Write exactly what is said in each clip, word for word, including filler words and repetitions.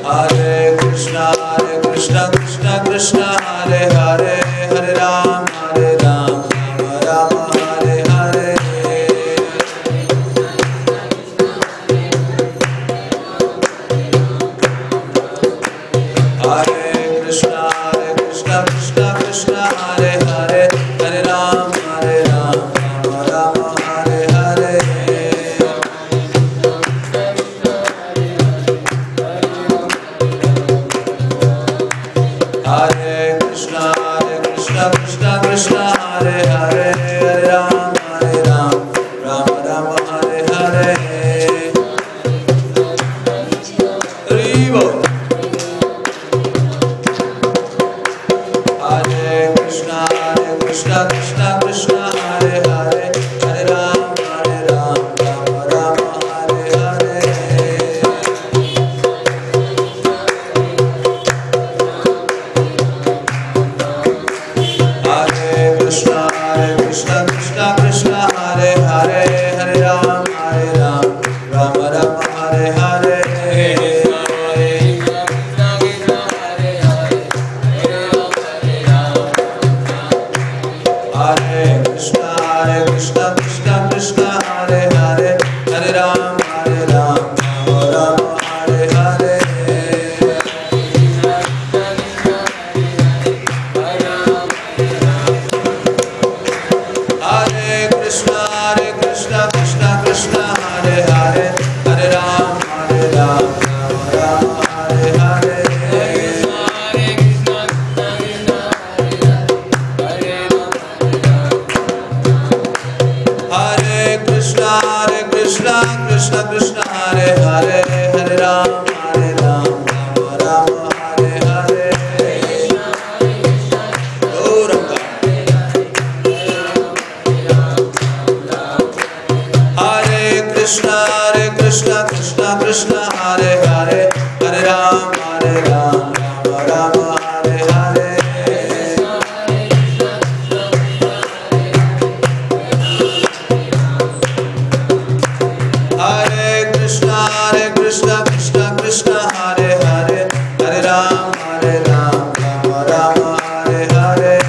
Hare Krishna, Hare Krishna, Krishna Krishna, Hare Hare, Hare Ram, Hare Ram, Ram Ram, Hare Hare. Hare Krishna, Hare Krishna, Krishna Krishna, Hare Hare, Hare Ram, Hare Ram, Ram Ram, Hare Hare. Hare Krishna, Hare Krishna, Krishna Krishna, Hare Hare, Hare Ram, Hare Ram, Ram Ram, Hare Hare. Hari Bol. Hare Krishna, Hare Krishna, Krishna Krishna, Hare Hare, Hare Ram, Hare Ram, Ram Ram, Hare Hare. Hare Krishna, Hare Krishna, Krishna Krishna, Hare Hare, Hare Ram, Hare Ram, Ram Ram, Hare Hare. Hare Krishna, Hare Krishna, Krishna Krishna, Hare Hare, Hare Ram, Hare Ram, Ram Ram, Hare Hare. Hare Krishna, Hare Krishna, Krishna Krishna, Hare Hare, Hare Ram, Hare Ram, Ram Ram, Hare Hare. Hare Krishna, Hare Krishna, Krishna Krishna, Hare Hare, Hare Ram, Hare Ram, Ram Ram, Hare Hare. Gauranga. Hare Krishna, Hare Krishna, Krishna Krishna, Hare Hare, Hare Ram, Hare Ram, Ram Ram, Hare Hare. Hare Krishna, Hare Krishna, Krishna Krishna, Hare Hare, Hare Ram, Hare Ram, Ram Ram, Hare Hare.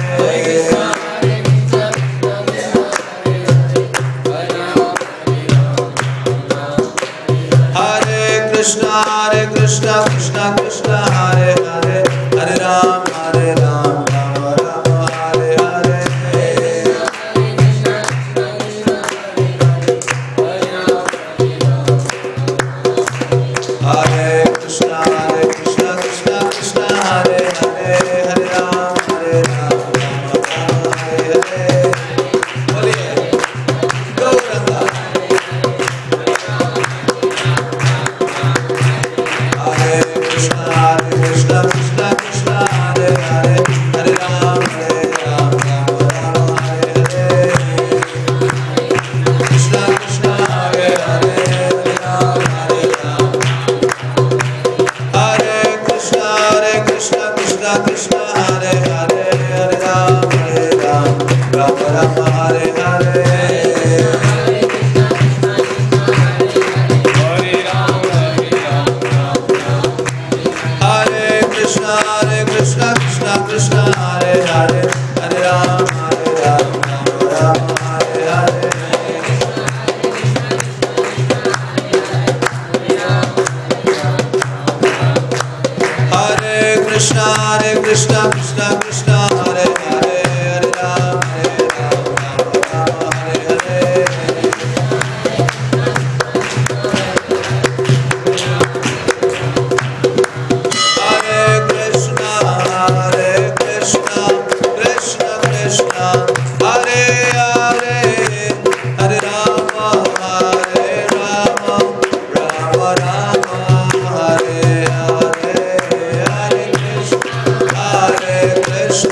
Hare Krishna, Hare Krishna, Krishna Krishna, Hare Hare, Hare Ram, Hare Ram, Ram Ram, Hare Hare. Hare Krishna, Hare Krishna, Krishna Krishna, Hare Hare, Hare Ram, Hare Ram, Ram Ram, Hare Hare. Boliye Gauranga. Hare Krishna, Hare Krishna, Krishna Krishna, Hare Hare, Hare Ram, Hare Ram, Ram Ram, Hare Hare. Krishna Krishna, Hare Hare, Hare Ram, Hare Ram. Hare Krishna, Hare Krishna, Krishna Krishna, Hare Hare, Hare Ram, Hare Ram, Ram Ram, Hare Hare. Hare Krishna, Hare Krishna, Krishna Krishna, Hare Hare, Hare Ram, Hare Ram, Ram Ram, Hare Hare. Hare Krishna, Hare Krishna, Krishna Krishna, Hare Hare, Hare Ram, Hare Ram, Ram Ram, Hare Hare. Hare Krishna, Hare Krishna, Krishna Krishna, Hare Hare, Hare Rama, Hare Rama, Rama Rama, Hare Hare. Hare Krishna, Hare Krishna.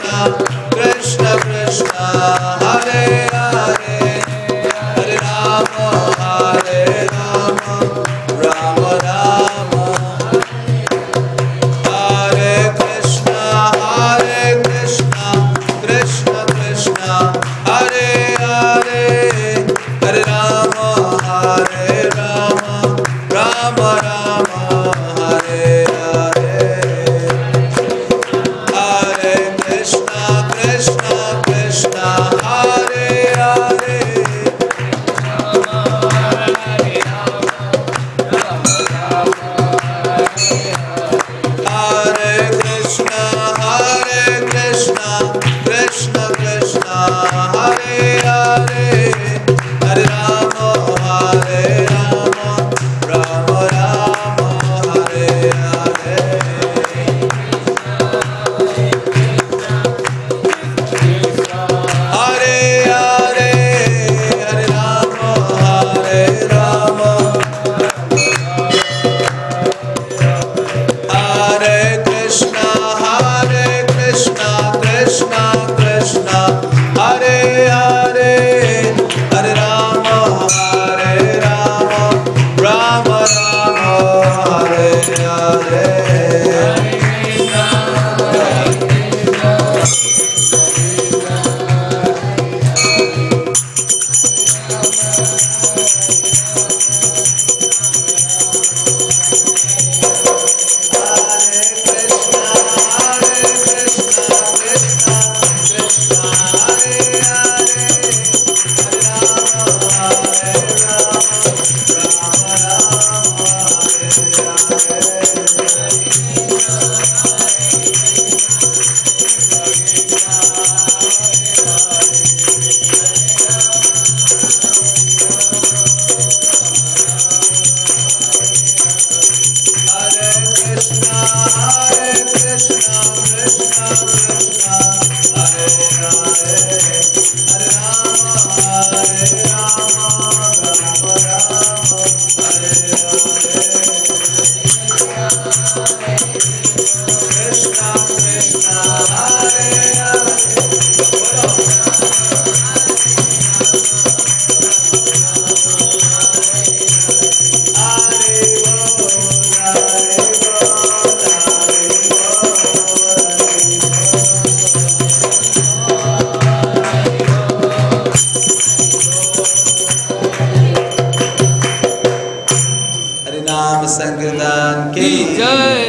संकीर्तन की जय।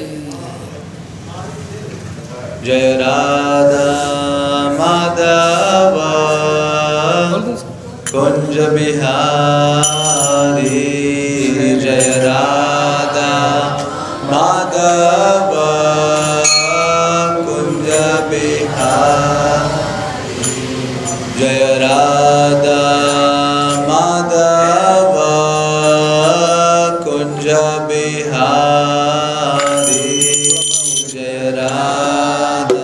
जय राधा माधव कुंज बिहारी, जय राधा माधव कुंज बिहारी, जय राधा माधव कुंज बिहारी, जय राधा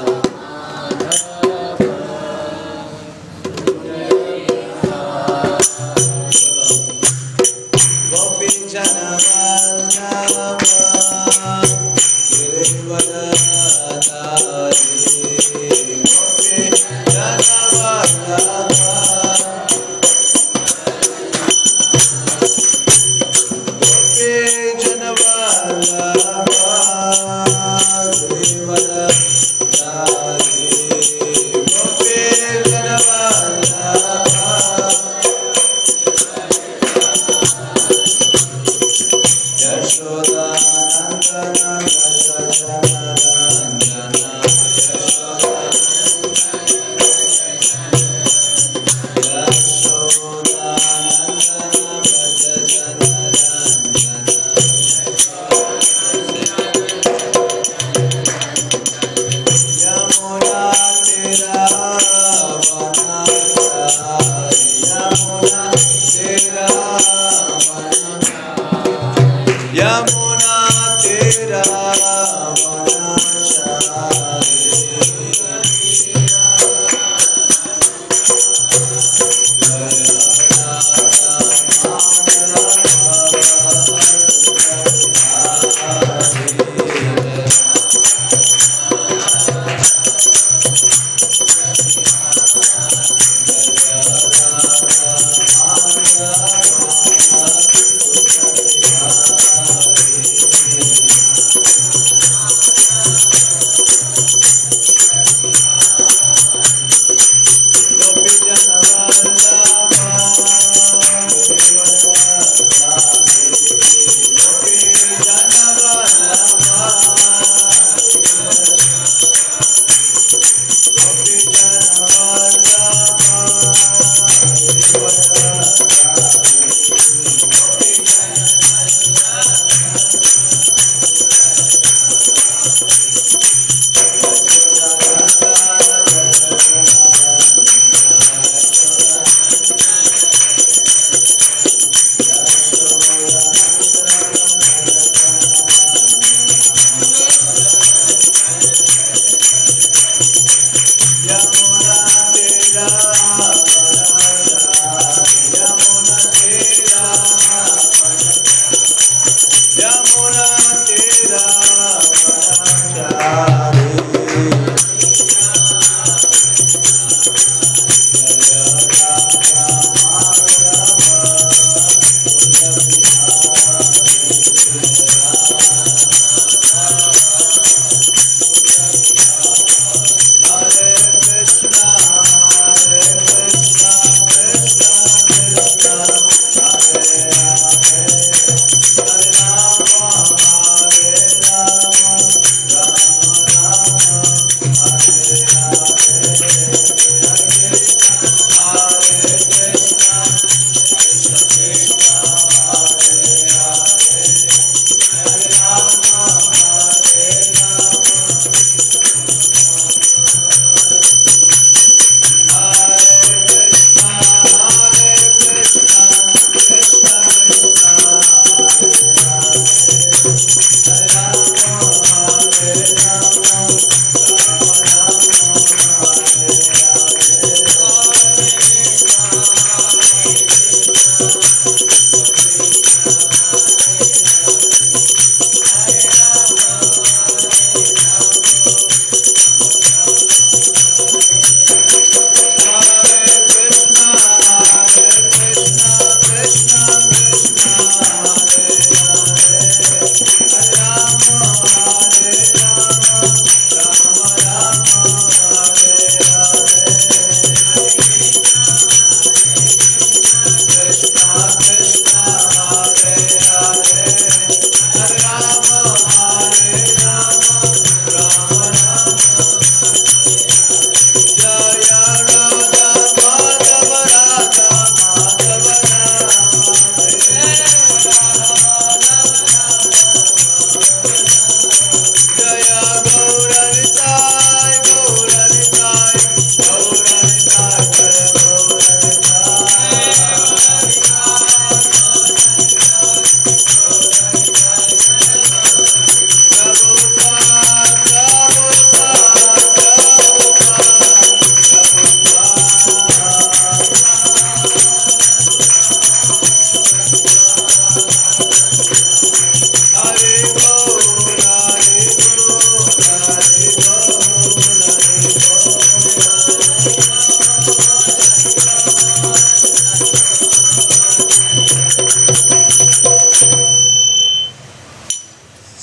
गोपी जन वल्लभ गिरिवरधारी, गोपी जन वल्लभ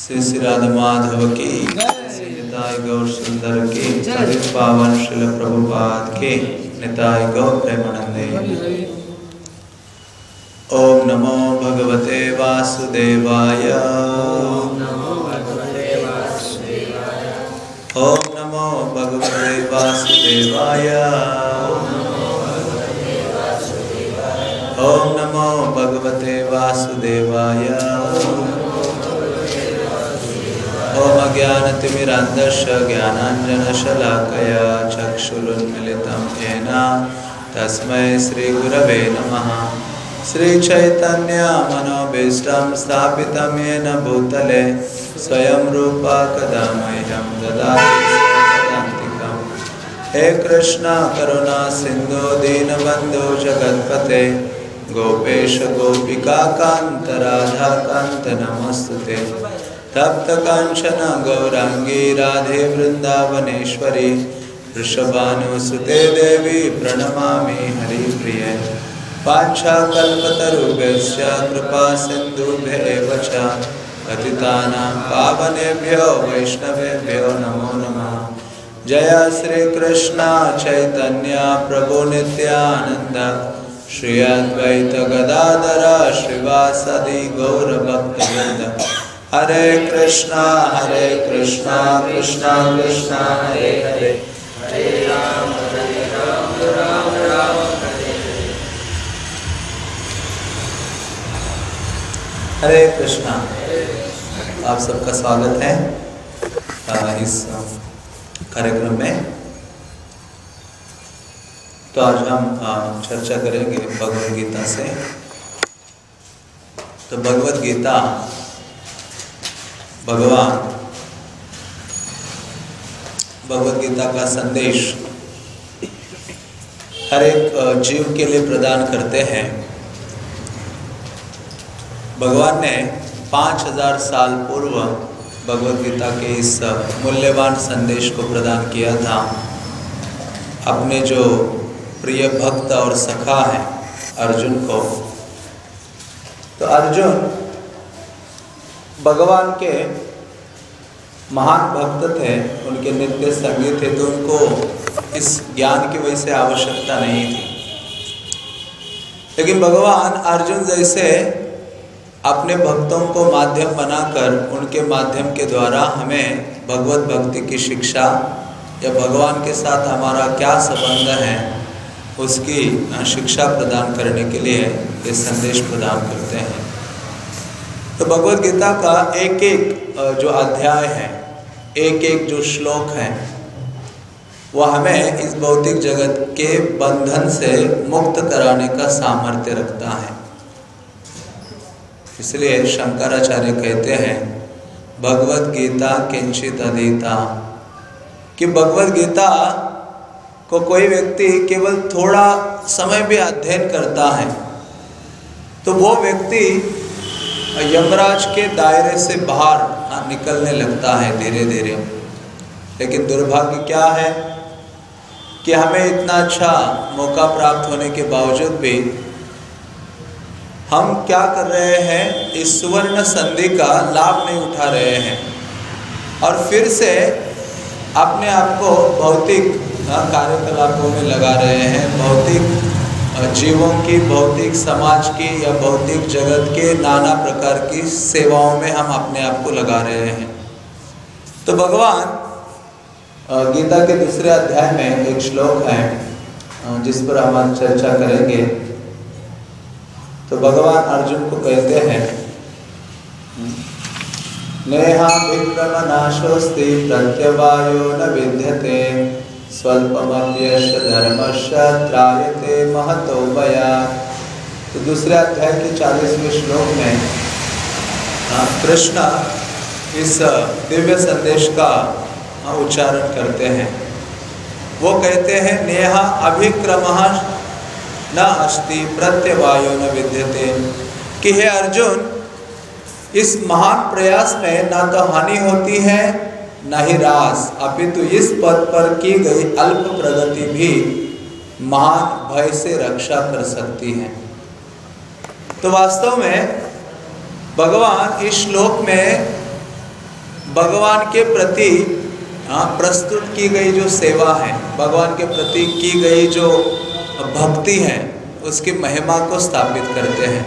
श्री श्री राधा माधव की, श्री निताय गौर सुंदर की, पतित पावन श्रील प्रभुपाद की, निताय गौर प्रेमानंदे। ओम नमो भगवते वासुदेवाय। ओम नमो भगवते वासुदेवाय। ओम नमो भगवते वासुदेवाय। ओम नमो भगवते वासुदेवाय। ओम अज्ञानतिमिरान्धस्य ज्ञानाञ्जनशलाकया चक्षुरुन्मिलितं येन तस्मै श्रीगुरवे नमः। श्रीचैतन्य मनोभीष्टं स्थापितं येन भूतले स्वयं रूपा कदा मह्यं ददाति स्वपदान्तिकम्। हे कृष्ण करुणा सिन्धु दीनबन्धु जगत्पते गोपेश गोपिका कान्त राधा कान्त नमस्तुते। तप्त कांचन गौरांगी राधे वृंदावनेश्वरी वृषभानुसुते देवी प्रणमामि हरिप्रिये। वाञ्छाकल्पतरुभ्यश्च कृपा सिन्धुभ्येव च पतितानां पावनेभ्यो वैष्णवेभ्यो नमो नमः। जय श्री कृष्ण चैतन्य प्रभु नित्यानंद श्री अद्वैत गदाधर श्रीवासदि गौर भक्तवृंद। हरे कृष्णा हरे कृष्णा कृष्णा कृष्णा हरे हरे, हरे राम हरे राम राम राम हरे हरे। हरे कृष्णा। आप सबका स्वागत है इस कार्यक्रम में। तो आज हम चर्चा करेंगे भगवद गीता से। तो भगवद गीता भगवान भगवद गीता का संदेश हर एक जीव के लिए प्रदान करते हैं। भगवान ने पाँच हजार साल पूर्व भगवद गीता के इस मूल्यवान संदेश को प्रदान किया था अपने जो प्रिय भक्त और सखा हैं अर्जुन को। तो अर्जुन भगवान के महान भक्त थे, उनके नित्य संगी थे, तो उनको इस ज्ञान की वजह से आवश्यकता नहीं थी। लेकिन भगवान अर्जुन जैसे अपने भक्तों को माध्यम बनाकर उनके माध्यम के द्वारा हमें भगवत भक्ति की शिक्षा या भगवान के साथ हमारा क्या संबंध है उसकी शिक्षा प्रदान करने के लिए ये संदेश प्रदान करते हैं। तो भगवद गीता का एक एक जो अध्याय है, एक एक जो श्लोक है, वह हमें इस भौतिक जगत के बंधन से मुक्त कराने का सामर्थ्य रखता है। इसलिए शंकराचार्य कहते हैं भगवद गीता किंचित अधीता, कि भगवद गीता को कोई व्यक्ति केवल थोड़ा समय भी अध्ययन करता है तो वो व्यक्ति यमराज के दायरे से बाहर निकलने लगता है धीरे धीरे। लेकिन दुर्भाग्य क्या है कि हमें इतना अच्छा मौका प्राप्त होने के बावजूद भी हम क्या कर रहे हैं, इस सुवर्ण संधि का लाभ नहीं उठा रहे हैं और फिर से अपने आप को भौतिक कार्यकलापों में लगा रहे हैं। भौतिक जीवों की, भौतिक समाज की या भौतिक जगत के नाना प्रकार की सेवाओं में हम अपने आप को लगा रहे हैं। तो भगवान गीता के दूसरे अध्याय में एक श्लोक है जिस पर हम चर्चा करेंगे। तो भगवान अर्जुन को कहते हैं नेहा विक्रम नाशोस्ति प्रत्यवायो न विद्यते स्वल्पमप्यस्य धर्मस्य त्रायते महतो भयात्। तो दूसरे अध्याय के चालीसवें श्लोक में कृष्ण इस दिव्य संदेश का उच्चारण करते हैं। वो कहते हैं नेहा अभिक्रमः न अस्ति प्रत्यवायो न विद्यते, कि हे अर्जुन इस महान प्रयास में ना तो हानि होती है न ही रास, अपितु इस पद पर की गई अल्प प्रगति भी महान भय से रक्षा कर सकती है। तो वास्तव में भगवान इस श्लोक में भगवान के प्रति हाँ प्रस्तुत की गई जो सेवा है, भगवान के प्रति की गई जो भक्ति है, उसकी महिमा को स्थापित करते हैं।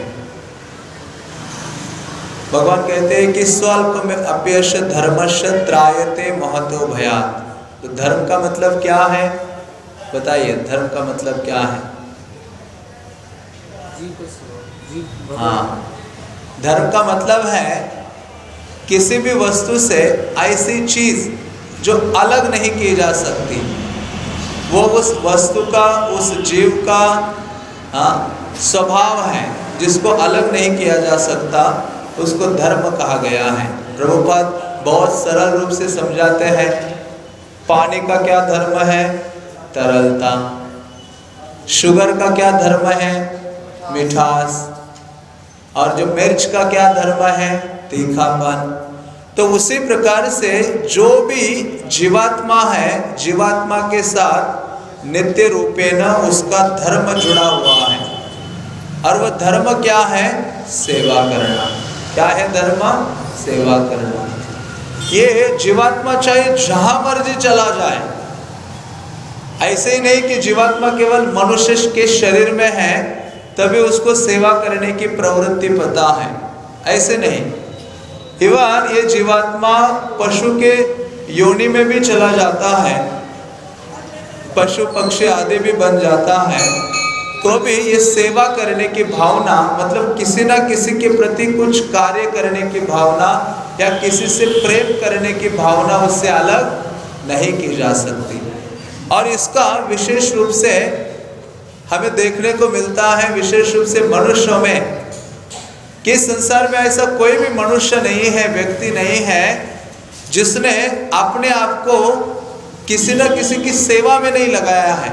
भगवान कहते हैं कि स्वल्प में अप्यश धर्मस्य त्रायते महतो भयात्। तो धर्म का मतलब क्या है, बताइए, धर्म का मतलब क्या है? हाँ, धर्म का मतलब है किसी भी वस्तु से ऐसी चीज जो अलग नहीं की जा सकती, वो उस वस्तु का, उस जीव का हाँ स्वभाव है, जिसको अलग नहीं किया जा सकता, उसको धर्म कहा गया है। प्रभुपाद बहुत सरल रूप से समझाते हैं। पानी का क्या धर्म है? तरलता। शुगर का क्या धर्म है? मिठास। और जो मिर्च का क्या धर्म है? तीखापन। तो उसी प्रकार से जो भी जीवात्मा है, जीवात्मा के साथ नित्य रूपेण उसका धर्म जुड़ा हुआ है। और वह धर्म क्या है? सेवा करना। क्या है धर्म? सेवा करना। ये जीवात्मा चाहे जहां मर्जी चला जाए, ऐसे ही नहीं कि जीवात्मा केवल मनुष्य के शरीर में है तभी उसको सेवा करने की प्रवृत्ति पता है, ऐसे नहीं। इवन ये जीवात्मा पशु के योनि में भी चला जाता है, पशु पक्षी आदि भी बन जाता है, तो भी ये सेवा करने की भावना, मतलब किसी ना किसी के प्रति कुछ कार्य करने की भावना या किसी से प्रेम करने की भावना उससे अलग नहीं की जा सकती। और इसका विशेष रूप से हमें देखने को मिलता है, विशेष रूप से मनुष्यों में, कि संसार में ऐसा कोई भी मनुष्य नहीं है, व्यक्ति नहीं है, जिसने अपने आप को किसी न किसी की सेवा में नहीं लगाया है।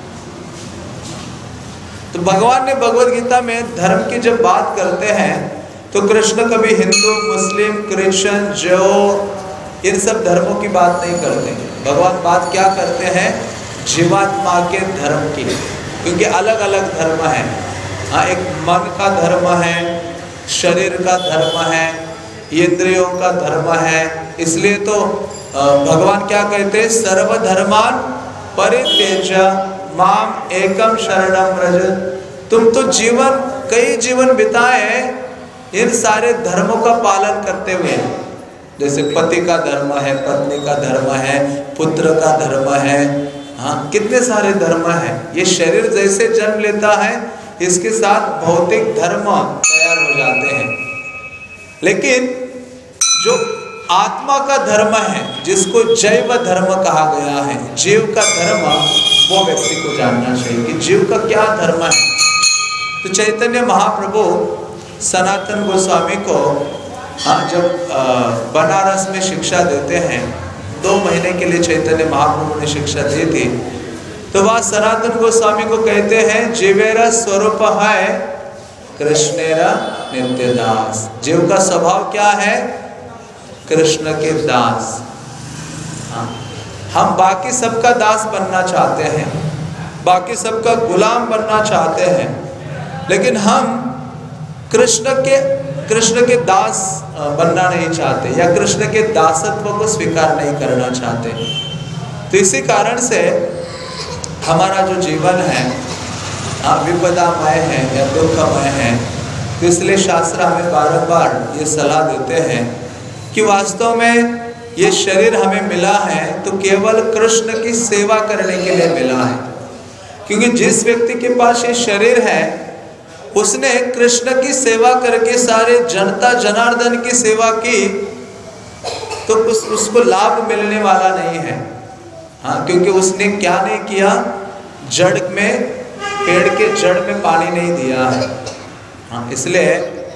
तो भगवान ने भगवद गीता में धर्म की जब बात करते हैं तो कृष्ण कभी हिंदू, मुस्लिम, क्रिश्चियन, जैन इन सब धर्मों की बात नहीं करते। भगवान बात क्या करते हैं? जीवात्मा के धर्म की, क्योंकि अलग अलग धर्म है। हाँ, एक मन का धर्म है, शरीर का धर्म है, इंद्रियों का धर्म है। इसलिए तो भगवान क्या कहते हैं? सर्वधर्मान परित्यज्य माम एकम शरणम व्रज। तुम तो जीवन, कई जीवन बिताए इन सारे धर्मों का पालन करते हुए। जैसे पति का धर्म है, पत्नी का धर्म है, पुत्र का धर्म है, हाँ कितने सारे धर्म है। ये शरीर जैसे जन्म लेता है, इसके साथ भौतिक धर्म तैयार हो जाते हैं। लेकिन जो आत्मा का धर्म है, जिसको जैव धर्म कहा गया है, जीव का धर्म, वो व्यक्ति को जानना चाहिए कि जीव का क्या धर्म है। तो चैतन्य महाप्रभु सनातन गोस्वामी को हाँ जब बनारस में शिक्षा देते हैं, दो महीने के लिए चैतन्य महाप्रभु ने शिक्षा दी थी, तो वह सनातन गोस्वामी को कहते हैं, जीवेरा स्वरूप है कृष्णेरा नित्य दास। जीव का स्वभाव क्या है? कृष्ण के दास। हाँ, हम बाकी सबका दास बनना चाहते हैं, बाकी सबका गुलाम बनना चाहते हैं, लेकिन हम कृष्ण के कृष्ण के दास बनना नहीं चाहते, या कृष्ण के दासत्व को स्वीकार नहीं करना चाहते। तो इसी कारण से हमारा जो जीवन है विपदामय है या दुखमय है। तो इसलिए शास्त्र हमें बारंबार ये सलाह देते हैं कि वास्तव में ये शरीर हमें मिला है तो केवल कृष्ण की सेवा करने के लिए मिला है। क्योंकि जिस व्यक्ति के पास ये शरीर है, उसने कृष्ण की सेवा करके सारे जनता जनार्दन की सेवा की, तो उस उसको लाभ मिलने वाला नहीं है। हाँ, क्योंकि उसने क्या नहीं किया? जड़ में, पेड़ के जड़ में पानी नहीं दिया है। हाँ, इसलिए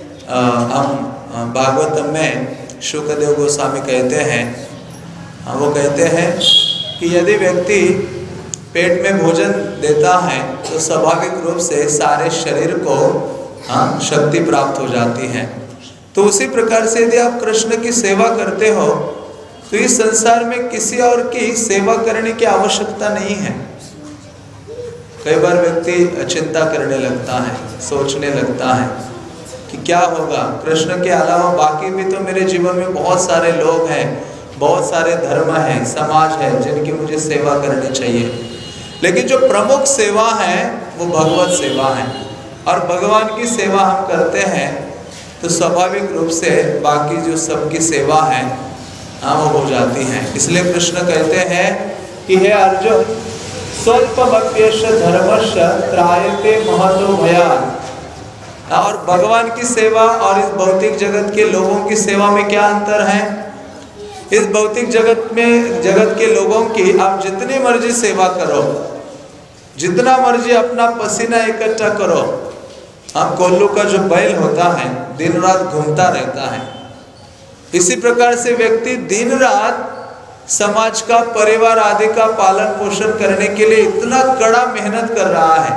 हम भागवतम में शुकदेव गोस्वामी कहते हैं, हाँ, वो कहते हैं कि यदि व्यक्ति पेट में भोजन देता है तो स्वाभाविक रूप से सारे शरीर को हाँ शक्ति प्राप्त हो जाती है। तो उसी प्रकार से यदि आप कृष्ण की सेवा करते हो तो इस संसार में किसी और की सेवा करने की आवश्यकता नहीं है। कई बार व्यक्ति चिंता करने लगता है, सोचने लगता है कि क्या होगा, कृष्ण के अलावा बाकी भी तो मेरे जीवन में बहुत सारे लोग हैं, बहुत सारे धर्म हैं, समाज है जिनकी मुझे सेवा करनी चाहिए, लेकिन जो प्रमुख सेवा है वो भगवत सेवा है। और भगवान की सेवा हम करते हैं तो स्वाभाविक रूप से बाकी जो सबकी सेवा है हाँ वो हो जाती हैं। इसलिए कृष्ण कहते हैं कि हे अर्जुन, स्वल्पमप्यश्च धर्मस्य त्रायते महतो भयात्। और भगवान की सेवा और इस भौतिक जगत के लोगों की सेवा में क्या अंतर है? इस भौतिक जगत में जगत के लोगों की आप जितनी मर्जी सेवा करो, जितना मर्जी अपना पसीना इकट्ठा करो, हाँ कोल्लू का जो बैल होता है दिन रात घूमता रहता है, इसी प्रकार से व्यक्ति दिन रात समाज का, परिवार आदि का पालन पोषण करने के लिए इतना कड़ा मेहनत कर रहा है,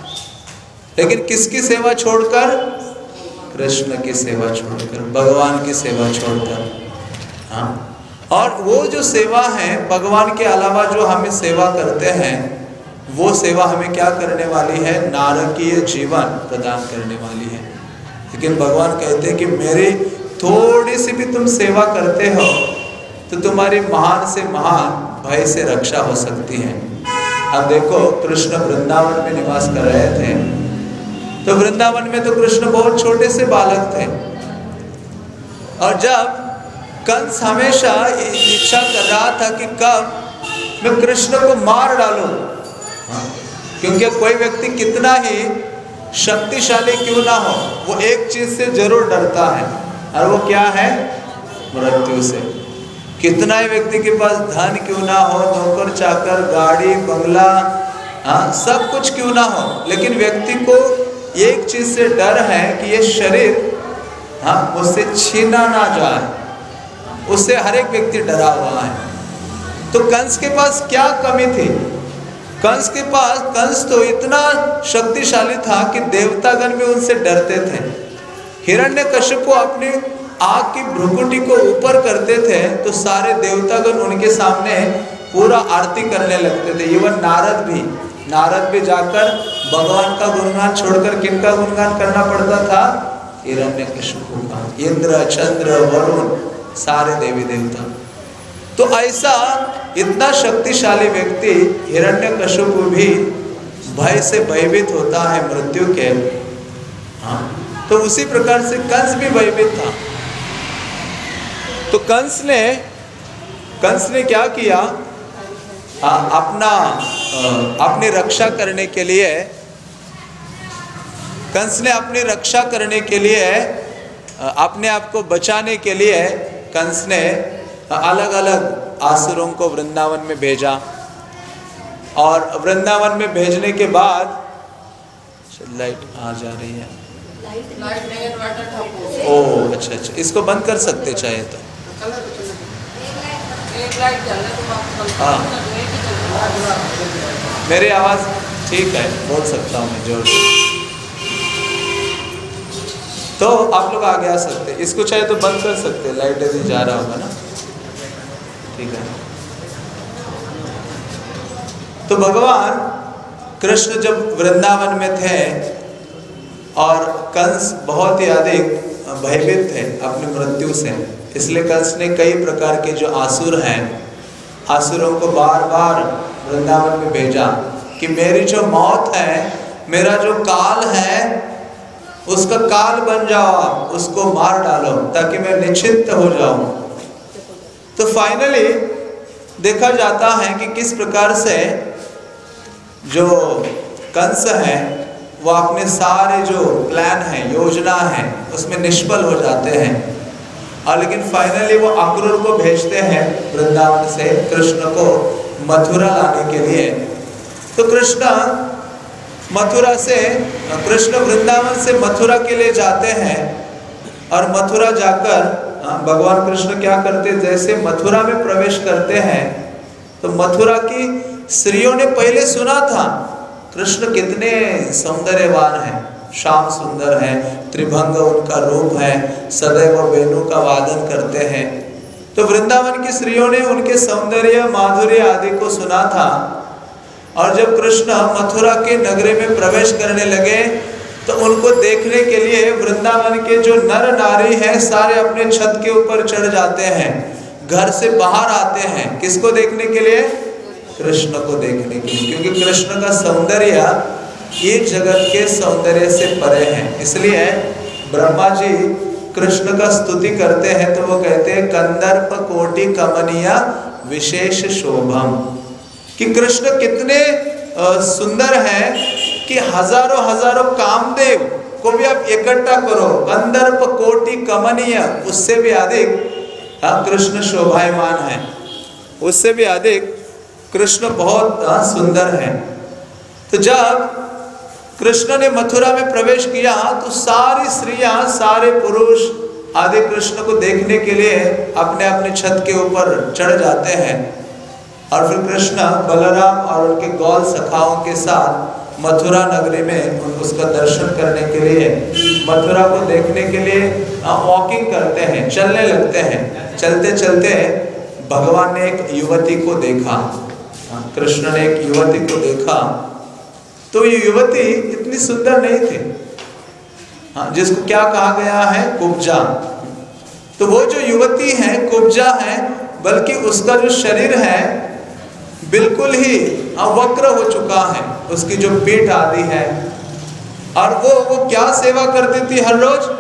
लेकिन किसकी सेवा छोड़कर? कृष्ण की सेवा छोड़कर, भगवान की सेवा छोड़कर। हाँ, और वो जो सेवा है भगवान के अलावा जो हमें सेवा करते हैं, वो सेवा हमें क्या करने वाली है? नारकीय जीवन प्रदान करने वाली है। लेकिन भगवान कहते हैं कि मेरी थोड़ी सी भी तुम सेवा करते हो तो तुम्हारी महान से महान भय से रक्षा हो सकती है। अब देखो, कृष्ण वृंदावन में निवास कर रहे थे, तो वृंदावन में तो कृष्ण बहुत छोटे से बालक थे, और जब कंस हमेशा इच्छा कर रहा था कि कब मैं कृष्ण को मार डालूं, क्योंकि कोई व्यक्ति कितना ही शक्तिशाली क्यों ना हो, वो एक चीज से जरूर डरता है, और वो क्या है? मृत्यु से। कितना ही व्यक्ति के पास धन क्यों ना हो, नौकर चाकर, गाड़ी बंगला, हाँ सब कुछ क्यों ना हो, लेकिन व्यक्ति को एक चीज से डर है कि ये शरीर हाँ उससे छीना ना जाए, उससे हर एक व्यक्ति डरा हुआ है। तो कंस के पास क्या कमी थी? कंस के पास, कंस तो इतना शक्तिशाली था कि देवतागण भी उनसे डरते थे। हिरण्यकश्यप अपनी आग की भ्रुकुटी को ऊपर करते थे तो सारे देवतागण उनके सामने पूरा आरती करने लगते थे। इवन नारद भी नारद भी जाकर भगवान का गुणगान छोड़कर किनका गुणगान करना पड़ता था? हिरण्यकश्यप का। इंद्र, चंद्र, वरुण, सारे देवी देवता। तो ऐसा इतना शक्तिशाली व्यक्ति हिरण्यकश्यप भी भय से भयभीत होता है मृत्यु के। हाँ, तो उसी प्रकार से कंस भी भयभीत था। तो कंस ने कंस ने क्या किया? आ, अपना आ, अपनी रक्षा करने के लिए कंस ने अपनी रक्षा करने के लिए अपने आप को बचाने के लिए कंस ने अलग अलग आसुरों को वृंदावन में भेजा, और वृंदावन में भेजने के बाद लाइट आ जा रही है। ओह अच्छा अच्छा, इसको बंद कर सकते चाहे तो। हाँ, मेरी आवाज़ ठीक है, बोल सकता हूँ मैं जोर से, तो आप लोग आगे आ सकते। इसको चाहे तो बंद कर सकते, लाइट यदि जा रहा होगा ना, ठीक है। तो भगवान कृष्ण जब वृंदावन में थे और कंस बहुत ही अधिक भयभीत थे अपनी मृत्यु से, इसलिए कंस ने कई प्रकार के जो आसुर हैं, आसुरों को बार बार वृंदावन में भेजा कि मेरी जो मौत है, मेरा जो काल है, उसका काल बन जाओ, उसको मार डालो ताकि मैं निश्चिंत हो जाऊं। तो फाइनली देखा जाता है कि किस प्रकार से जो कंस है वो अपने सारे जो प्लान है, योजना है, उसमें निष्फल हो जाते हैं, और लेकिन फाइनली वो अक्रूर को भेजते हैं वृंदावन से कृष्ण को मथुरा लाने के लिए। तो कृष्ण मथुरा से कृष्ण वृंदावन से मथुरा के लिए जाते हैं, और मथुरा जाकर भगवान कृष्ण क्या करते, जैसे मथुरा में प्रवेश करते हैं तो मथुरा की स्त्रियों ने पहले सुना था कृष्ण कितने सौंदर्यवान हैं, श्याम सुंदर हैं, त्रिभंग उनका रूप है, सदैव वेणु का वादन करते हैं। तो वृंदावन की स्त्रियों ने उनके सौंदर्य, माधुर्य आदि को सुना था, और जब कृष्ण मथुरा के नगरी में प्रवेश करने लगे तो उनको देखने के लिए वृंदावन के जो नर नारी हैं सारे अपने छत के ऊपर चढ़ जाते हैं, घर से बाहर आते हैं। किसको देखने के लिए? कृष्ण को देखने के लिए, क्योंकि कृष्ण का सौंदर्य ये जगत के सौंदर्य से परे है। इसलिए ब्रह्मा जी कृष्ण का स्तुति करते हैं तो वो कहते हैं कंदर्प कोटि कमनीय विशेष शोभम, कि कृष्ण कितने सुंदर हैं कि हजारों हजारों कामदेव को भी आप इकट्ठा करो, कंदर्प कोटि कमनीय, उससे भी अधिक हाँ कृष्ण शोभायमान है, उससे भी अधिक कृष्ण बहुत हाँ, सुंदर है। तो जब कृष्ण ने मथुरा में प्रवेश किया तो सारी स्त्रियां सारे पुरुष आदि कृष्ण को देखने के लिए अपने अपने छत के ऊपर चढ़ जाते हैं और फिर कृष्ण बलराम और उनके गौल सखाओं के साथ मथुरा नगरी में उसका दर्शन करने के लिए, मथुरा को देखने के लिए वॉकिंग करते हैं, चलने लगते हैं। चलते चलते भगवान ने एक युवती को देखा, कृष्ण ने एक युवती को देखा। तो ये युवती इतनी सुंदर नहीं थी, हाँ, जिसको क्या कहा गया है? कुब्जा। तो वो जो युवती है कुब्जा है, बल्कि उसका जो शरीर है बिल्कुल ही वक्र हो चुका है, उसकी जो पीठ आदि है। और वो वो क्या सेवा करती थी? हर रोज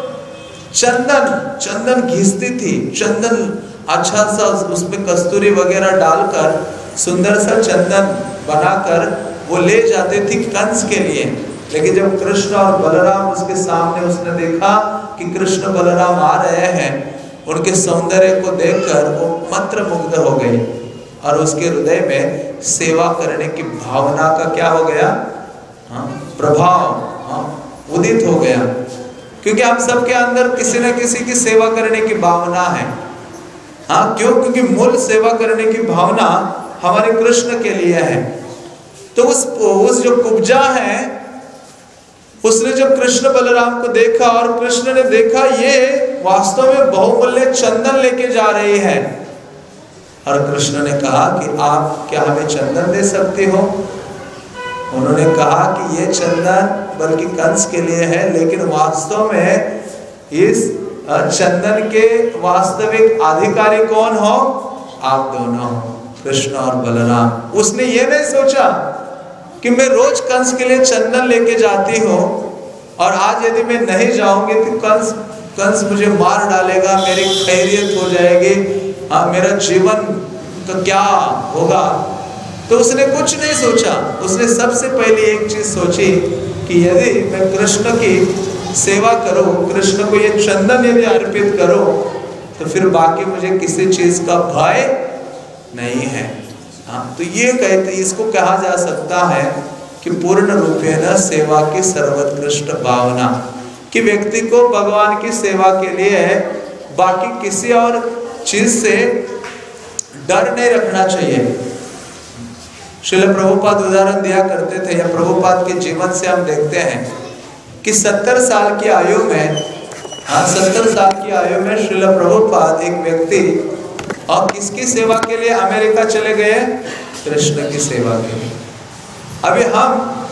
चंदन चंदन घिसती थी, चंदन अच्छा सा उसमें कस्तूरी वगैरह डालकर सुंदर सा चंदन बनाकर वो ले जाते थी कंस के लिए। लेकिन जब कृष्ण और बलराम उसके सामने, उसने देखा कि कृष्ण बलराम आ रहे हैं, उनके सौंदर्य को देखकर वो मंत्र मुग्ध हो गई और उसके हृदय में सेवा करने की भावना का क्या हो गया? हाँ, प्रभाव हाँ, उदित हो गया। क्योंकि हम सबके अंदर किसी न किसी की सेवा करने की भावना है। हाँ, क्यों? क्योंकि मूल सेवा करने की भावना हमारे कृष्ण के लिए है। तो उस उस जो कुब्जा है, उसने जब कृष्ण बलराम को देखा और कृष्ण ने देखा ये वास्तव में बहुमूल्य चंदन लेके जा रही है, और कृष्ण ने कहा कि आप क्या हमें चंदन दे सकते हो? उन्होंने कहा कि ये चंदन बल्कि कंस के लिए है, लेकिन वास्तव में इस चंदन के वास्तविक अधिकारी कौन हो? आप दोनों, कृष्ण और बलराम। उसने ये नहीं सोचा कि मैं रोज कंस के लिए चंदन लेके जाती हूँ और आज यदि मैं नहीं जाऊंगी तो कंस कंस मुझे मार डालेगा, मेरी खैरियत हो जाएगी, हाँ, मेरा जीवन तो क्या होगा। तो उसने कुछ नहीं सोचा। उसने सबसे पहले एक चीज सोची कि यदि मैं कृष्ण की सेवा करूं, कृष्ण को ये चंदन यदि अर्पित करूं, तो फिर बाकी मुझे किसी चीज का भय नहीं है। हाँ, तो ये कहते, इसको कहा जा सकता है कि पूर्ण रूपेण सेवा की सर्वोत्कृष्ट भावना, कि व्यक्ति को भगवान की सेवा के लिए बाकी किसी और चीज से डर नहीं रखना चाहिए। श्रील प्रभुपाद उदाहरण दिया करते थे, या प्रभुपाद के जीवन से हम देखते हैं कि सत्तर साल की आयु में हाँ सत्तर साल की आयु में श्रील प्रभुपाद एक व्यक्ति और किसकी सेवा के लिए अमेरिका चले गए? कृष्ण की सेवा के लिए। अभी हम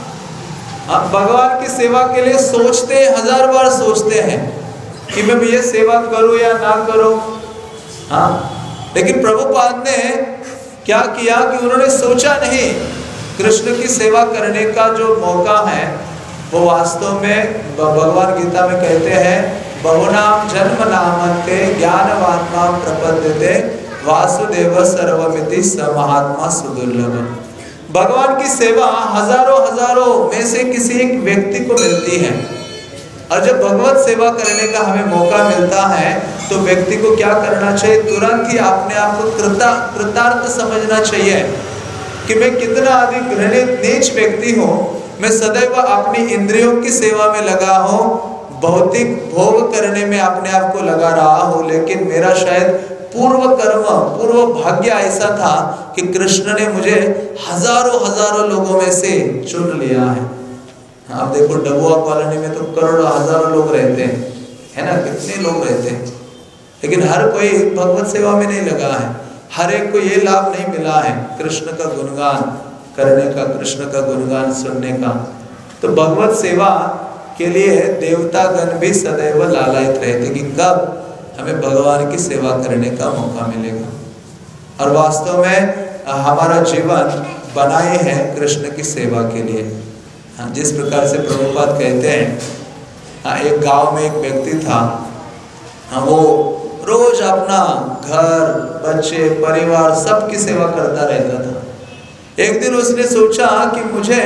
हम भगवान की सेवा के लिए सोचते हैं, हजार बार सोचते हैं कि मैं ये सेवा करूं या ना करूं। हाँ, लेकिन प्रभुपाद ने क्या किया कि उन्होंने सोचा नहीं। कृष्ण की सेवा करने का जो मौका है वो वास्तव में भगवान गीता में कहते हैं, बहुनाम जन्म नामन्ते ज्ञानवात्मा प्रपद्यते वासुदेव सर्वमिति स महात्मा सुदुर्लभ। भगवान की सेवा हजारों हजारों में से किसी एक व्यक्ति को मिलती है, और जब भगवत सेवा करने का हमें मौका मिलता है तो व्यक्ति को क्या करना चाहिए? तुरंत ही अपने आप को कृता कृतार्थ समझना चाहिए कि मैं कितना अधिक घृणित नीच व्यक्ति हूँ। मैं सदैव अपनी इंद्रियों की सेवा में लगा हूँ, भौतिक भोग करने में अपने आप को लगा रहा हूँ, लेकिन मेरा शायद पूर्व कर्म पूर्व भाग्य ऐसा था कि कृष्ण ने मुझे हजारों हजारों लोगों में से चुन लिया है। आप देखो डबुआ कॉलोनी में तो करोड़ों हजारों लोग रहते हैं, है ना, कितने लोग रहते हैं, लेकिन हर कोई भगवत सेवा में नहीं लगा है। हर एक को ये लाभ नहीं मिला है कृष्ण का गुणगान करने का, कृष्ण का गुणगान सुनने का। तो भगवत सेवा के लिए देवता गण भी सदैव लालायित रहते कि कब हमें भगवान की सेवा करने का मौका मिलेगा। और वास्तव में हमारा जीवन बना ही है कृष्ण की सेवा के लिए। हाँ, जिस प्रकार से प्रभुपाद कहते हैं, हाँ, एक गांव में एक व्यक्ति था, हाँ, वो रोज अपना घर, बच्चे, परिवार सबकी सेवा करता रहता था। एक दिन उसने सोचा कि मुझे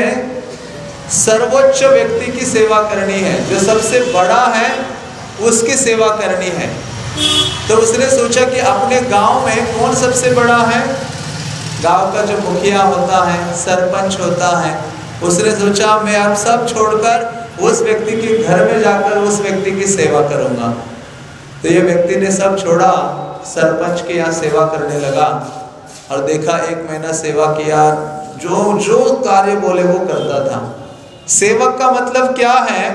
सर्वोच्च व्यक्ति की सेवा करनी है, जो सबसे बड़ा है उसकी सेवा करनी है। तो उसने सोचा कि अपने गांव में कौन सबसे बड़ा है? गांव का जो मुखिया होता है, सरपंच होता है। उसने सोचा मैं अब सब छोड़कर उस व्यक्ति के घर में जाकर उस व्यक्ति की सेवा करूंगा। तो ये व्यक्ति ने सब छोड़ा, सरपंच के यहाँ सेवा करने लगा और देखा एक महीना सेवा किया, जो जो कार्य बोले वो करता था। सेवक का मतलब क्या है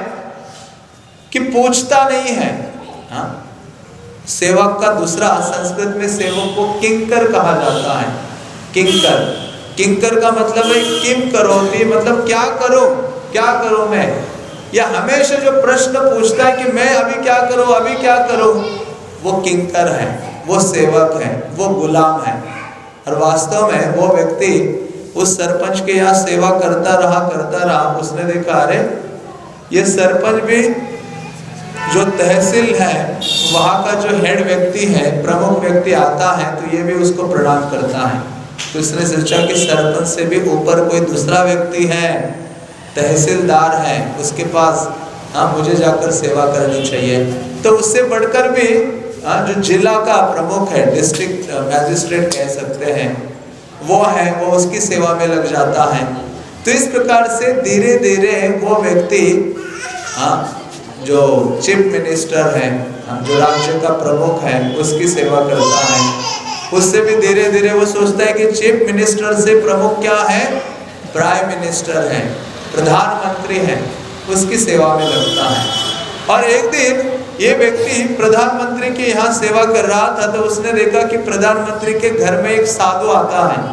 कि पूछता नहीं है। हाँ? सेवक का दूसरा, संस्कृत में सेवक को किंकर कहा जाता है। किंकर, किंकर का मतलब है किम करोति, मतलब क्या करूं, क्या करूं मैं। या हमेशा जो प्रश्न पूछता है कि मैं अभी क्या करूं, अभी क्या करूं, वो किंकर है, वो सेवक है, वो गुलाम है। और वास्तव में वो व्यक्ति उस सरपंच के यहाँ सेवा करता रहा करता रहा उसने देखा, अरे ये सरपंच भी जो तहसील है वहाँ का जो हेड व्यक्ति है, प्रमुख व्यक्ति आता है तो ये भी उसको प्रणाम करता है। तो उसने सोचा कि सरपंच से भी ऊपर कोई दूसरा व्यक्ति है, तहसीलदार है, उसके पास हाँ मुझे जाकर सेवा करनी चाहिए। तो उससे बढ़कर भी हाँ जो जिला का प्रमुख है, डिस्ट्रिक्ट मैजिस्ट्रेट कह सकते हैं, वो है, वो उसकी सेवा में लग जाता है। तो इस प्रकार से धीरे धीरे वो व्यक्ति हाँ जो चीफ मिनिस्टर है, जो राज्य का प्रमुख है, उसकी सेवा करता है। उससे भी धीरे धीरे वो सोचता है कि चीफ मिनिस्टर से प्रमुख क्या है, प्राइम मिनिस्टर है, प्रधानमंत्री है, उसकी सेवा में लगता है। और एक दिन ये व्यक्ति प्रधानमंत्री के यहाँ सेवा कर रहा था तो उसने देखा कि प्रधानमंत्री के घर में एक साधु आता है,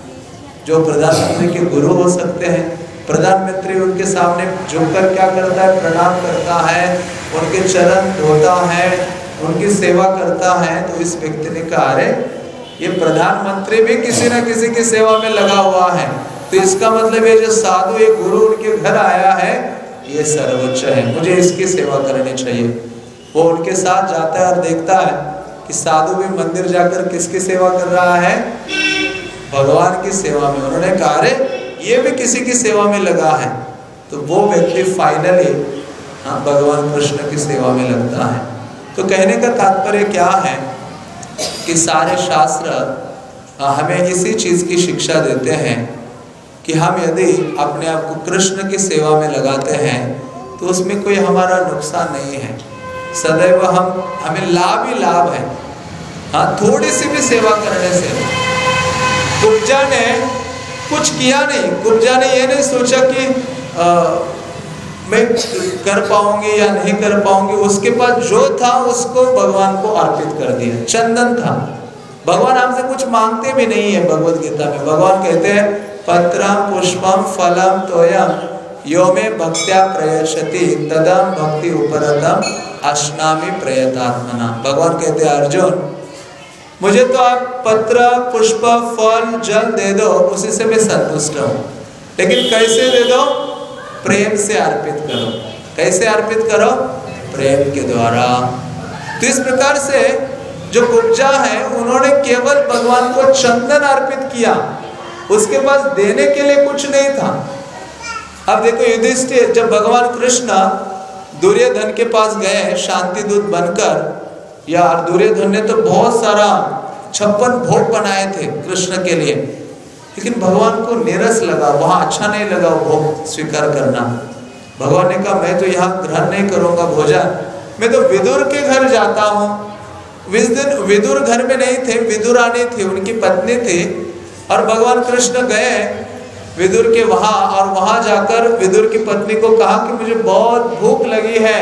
जो प्रधानमंत्री के गुरु हो सकते हैं। प्रधानमंत्री उनके सामने झुककर क्या करता है, प्रणाम करता है, उनके चरण धोता है, उनकी सेवा करता है। तो इस व्यक्ति ने कहा, अरे ये प्रधानमंत्री भी किसी न किसी की सेवा में लगा हुआ है, तो इसका मतलब ये जो साधु एक गुरु उनके घर आया है ये सर्वोच्च है, मुझे इसकी सेवा करनी चाहिए। वो उनके साथ जाता है और देखता है कि साधु भी मंदिर जाकर किसकी सेवा कर रहा है, भगवान की सेवा में। उन्होंने कहा, अरे ये भी किसी की सेवा में लगा है। तो वो व्यक्ति फाइनली हाँ भगवान कृष्ण की सेवा में लगता है। तो कहने का तात्पर्य क्या है कि सारे शास्त्र हमें इसी चीज की शिक्षा देते हैं कि हम यदि अपने आप को कृष्ण की सेवा में लगाते हैं तो उसमें कोई हमारा नुकसान नहीं है, सदैव हम हमें लाभ ही लाभ है। हाँ, थोड़ी सी भी सेवा करने से। कुब्जा ने कुछ किया नहीं, कुब्जा ने ये नहीं सोचा कि आ, मैं कर पाऊंगी या नहीं कर पाऊंगी, उसके पास जो था उसको भगवान को अर्पित कर दिया। चंदन था, भगवान हमसे कुछ मांगते भी नहीं है। भगवद गीता में भगवान कहते हैं, पत्रम पुष्पम फलम तोयम यो में भक्त्या प्रयच्छति तदम भक्ति उपरतम अश्नामि प्रयतात्मना। भगवान कहते हैं, अर्जुन मुझे तो आप पत्र पुष्प फल जल दे दो, उसी से मैं संतुष्ट हूँ, लेकिन कैसे दे दो, प्रेम से अर्पित करो। कैसे अर्पित करो, प्रेम के द्वारा। तो इस प्रकार से जो कुब्जा है उन्होंने केवल भगवान को चंदन अर्पित किया, उसके पास देने के लिए कुछ नहीं था। अब देखो युधिष्ठिर, जब भगवान कृष्ण दुर्योधन के पास गए शांति दूत बनकर, यार दुर्योधन ने तो बहुत सारा छप्पन भोग बनाए थे कृष्ण के लिए, लेकिन भगवान को नीरस लगा, वहां अच्छा नहीं लगा वो भोग स्वीकार करना। भगवान ने कहा, मैं तो यहाँ ग्रहण नहीं करूंगा भोजन, मैं तो विदुर के घर जाता हूँ। इस दिन विदुर घर में नहीं थे, विदुरानी थी, उनकी पत्नी थी। और भगवान कृष्ण गए विदुर के वहां, और वहां जाकर विदुर की पत्नी को कहा कि मुझे बहुत भूख लगी है,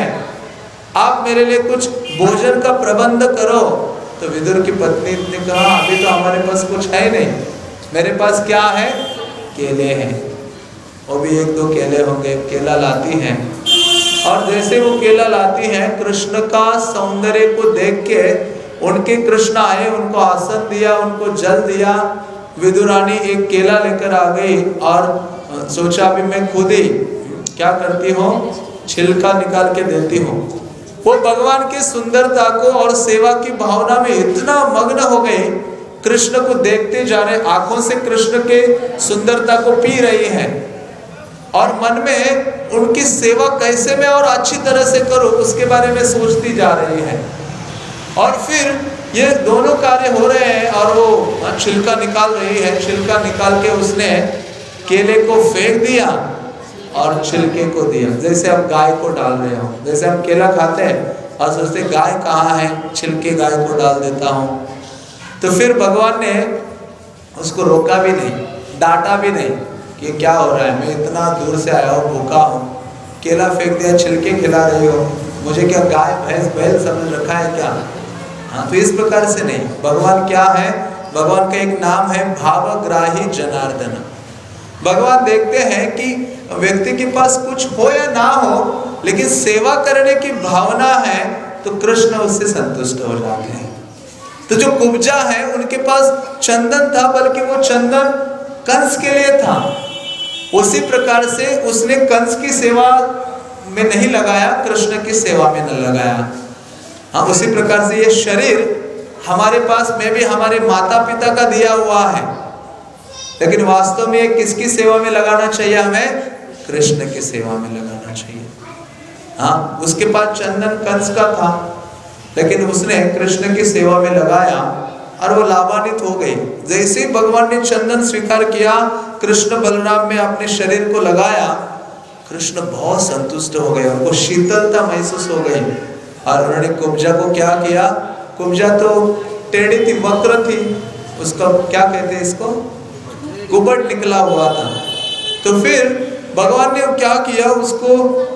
आप मेरे लिए कुछ भोजन का प्रबंध करो। तो विदुर की पत्नी ने कहा, अभी तो हमारे पास कुछ है नहीं, मेरे पास क्या है, केले हैं, वो भी एक दो केले होंगे। केला लाती हैं और जैसे वो केला लाती हैं, कृष्ण का सौंदर्य को देख के उनके कृष्ण आए, उनको आसन दिया, उनको जल दिया। विदुरानी एक केला लेकर आ गई और सोचा अभी मैं खुद ही क्या करती हूँ, छिलका निकाल के देती हूँ। वो भगवान की सुंदरता को और सेवा की भावना में इतना मग्न हो गए, कृष्ण को देखते जा रहे, आंखों से कृष्ण के सुंदरता को पी रही है और मन में उनकी सेवा कैसे मैं और अच्छी तरह से करूं उसके बारे में सोचती जा रही है। और फिर ये दोनों कार्य हो रहे हैं और वो छिलका निकाल रही है। छिलका निकाल के उसने केले को फेंक दिया और छिलके को दिया, जैसे हम गाय को डाल रहे हो। जैसे हम केला खाते हैं और सोचते गाय कहाँ है, छिलके गाय को डाल देता हूँ। तो फिर भगवान ने उसको रोका भी नहीं, डांटा भी नहीं कि क्या हो रहा है, मैं इतना दूर से आया हूँ, भूखा हूँ, केला फेंक दिया, छिलके खिला रही हो, मुझे क्या गाय भैंस बैल समझ रखा है क्या? हाँ, तो इस प्रकार से नहीं। भगवान क्या है? भगवान का एक नाम है भावग्राही जनार्दन। भगवान देखते हैं कि व्यक्ति के पास कुछ हो या ना हो, लेकिन सेवा करने की भावना है तो कृष्ण उससे संतुष्ट हो जाते हैं। तो जो कुब्जा है उनके पास चंदन था, बल्कि वो चंदन कंस के लिए था। उसी प्रकार से उसने कंस की सेवा में नहीं लगाया, कृष्ण की सेवा में न लगाया। हाँ, उसी प्रकार से ये शरीर हमारे पास में भी हमारे माता पिता का दिया हुआ है, लेकिन वास्तव में किसकी सेवा में लगाना चाहिए? हमें कृष्ण की सेवा में लगाना चाहिए। हाँ, उसके पास चंदन कंस का था, लेकिन उसने कृष्ण की सेवा में लगाया और वो लाभान्वित हो गई। जैसे ही भगवान ने चंदन स्वीकार किया, कृष्ण बलराम में अपने शरीर को लगाया, कृष्ण बहुत संतुष्ट हो गए, उनको शीतलता महसूस हो गई। और उन्होंने कुब्जा को क्या किया? कुब्जा तो टेढ़ी थी, वक्र थी, उसका क्या कहते हैं, इसको कुबड़ निकला हुआ था। तो फिर भगवान ने क्या किया, उसको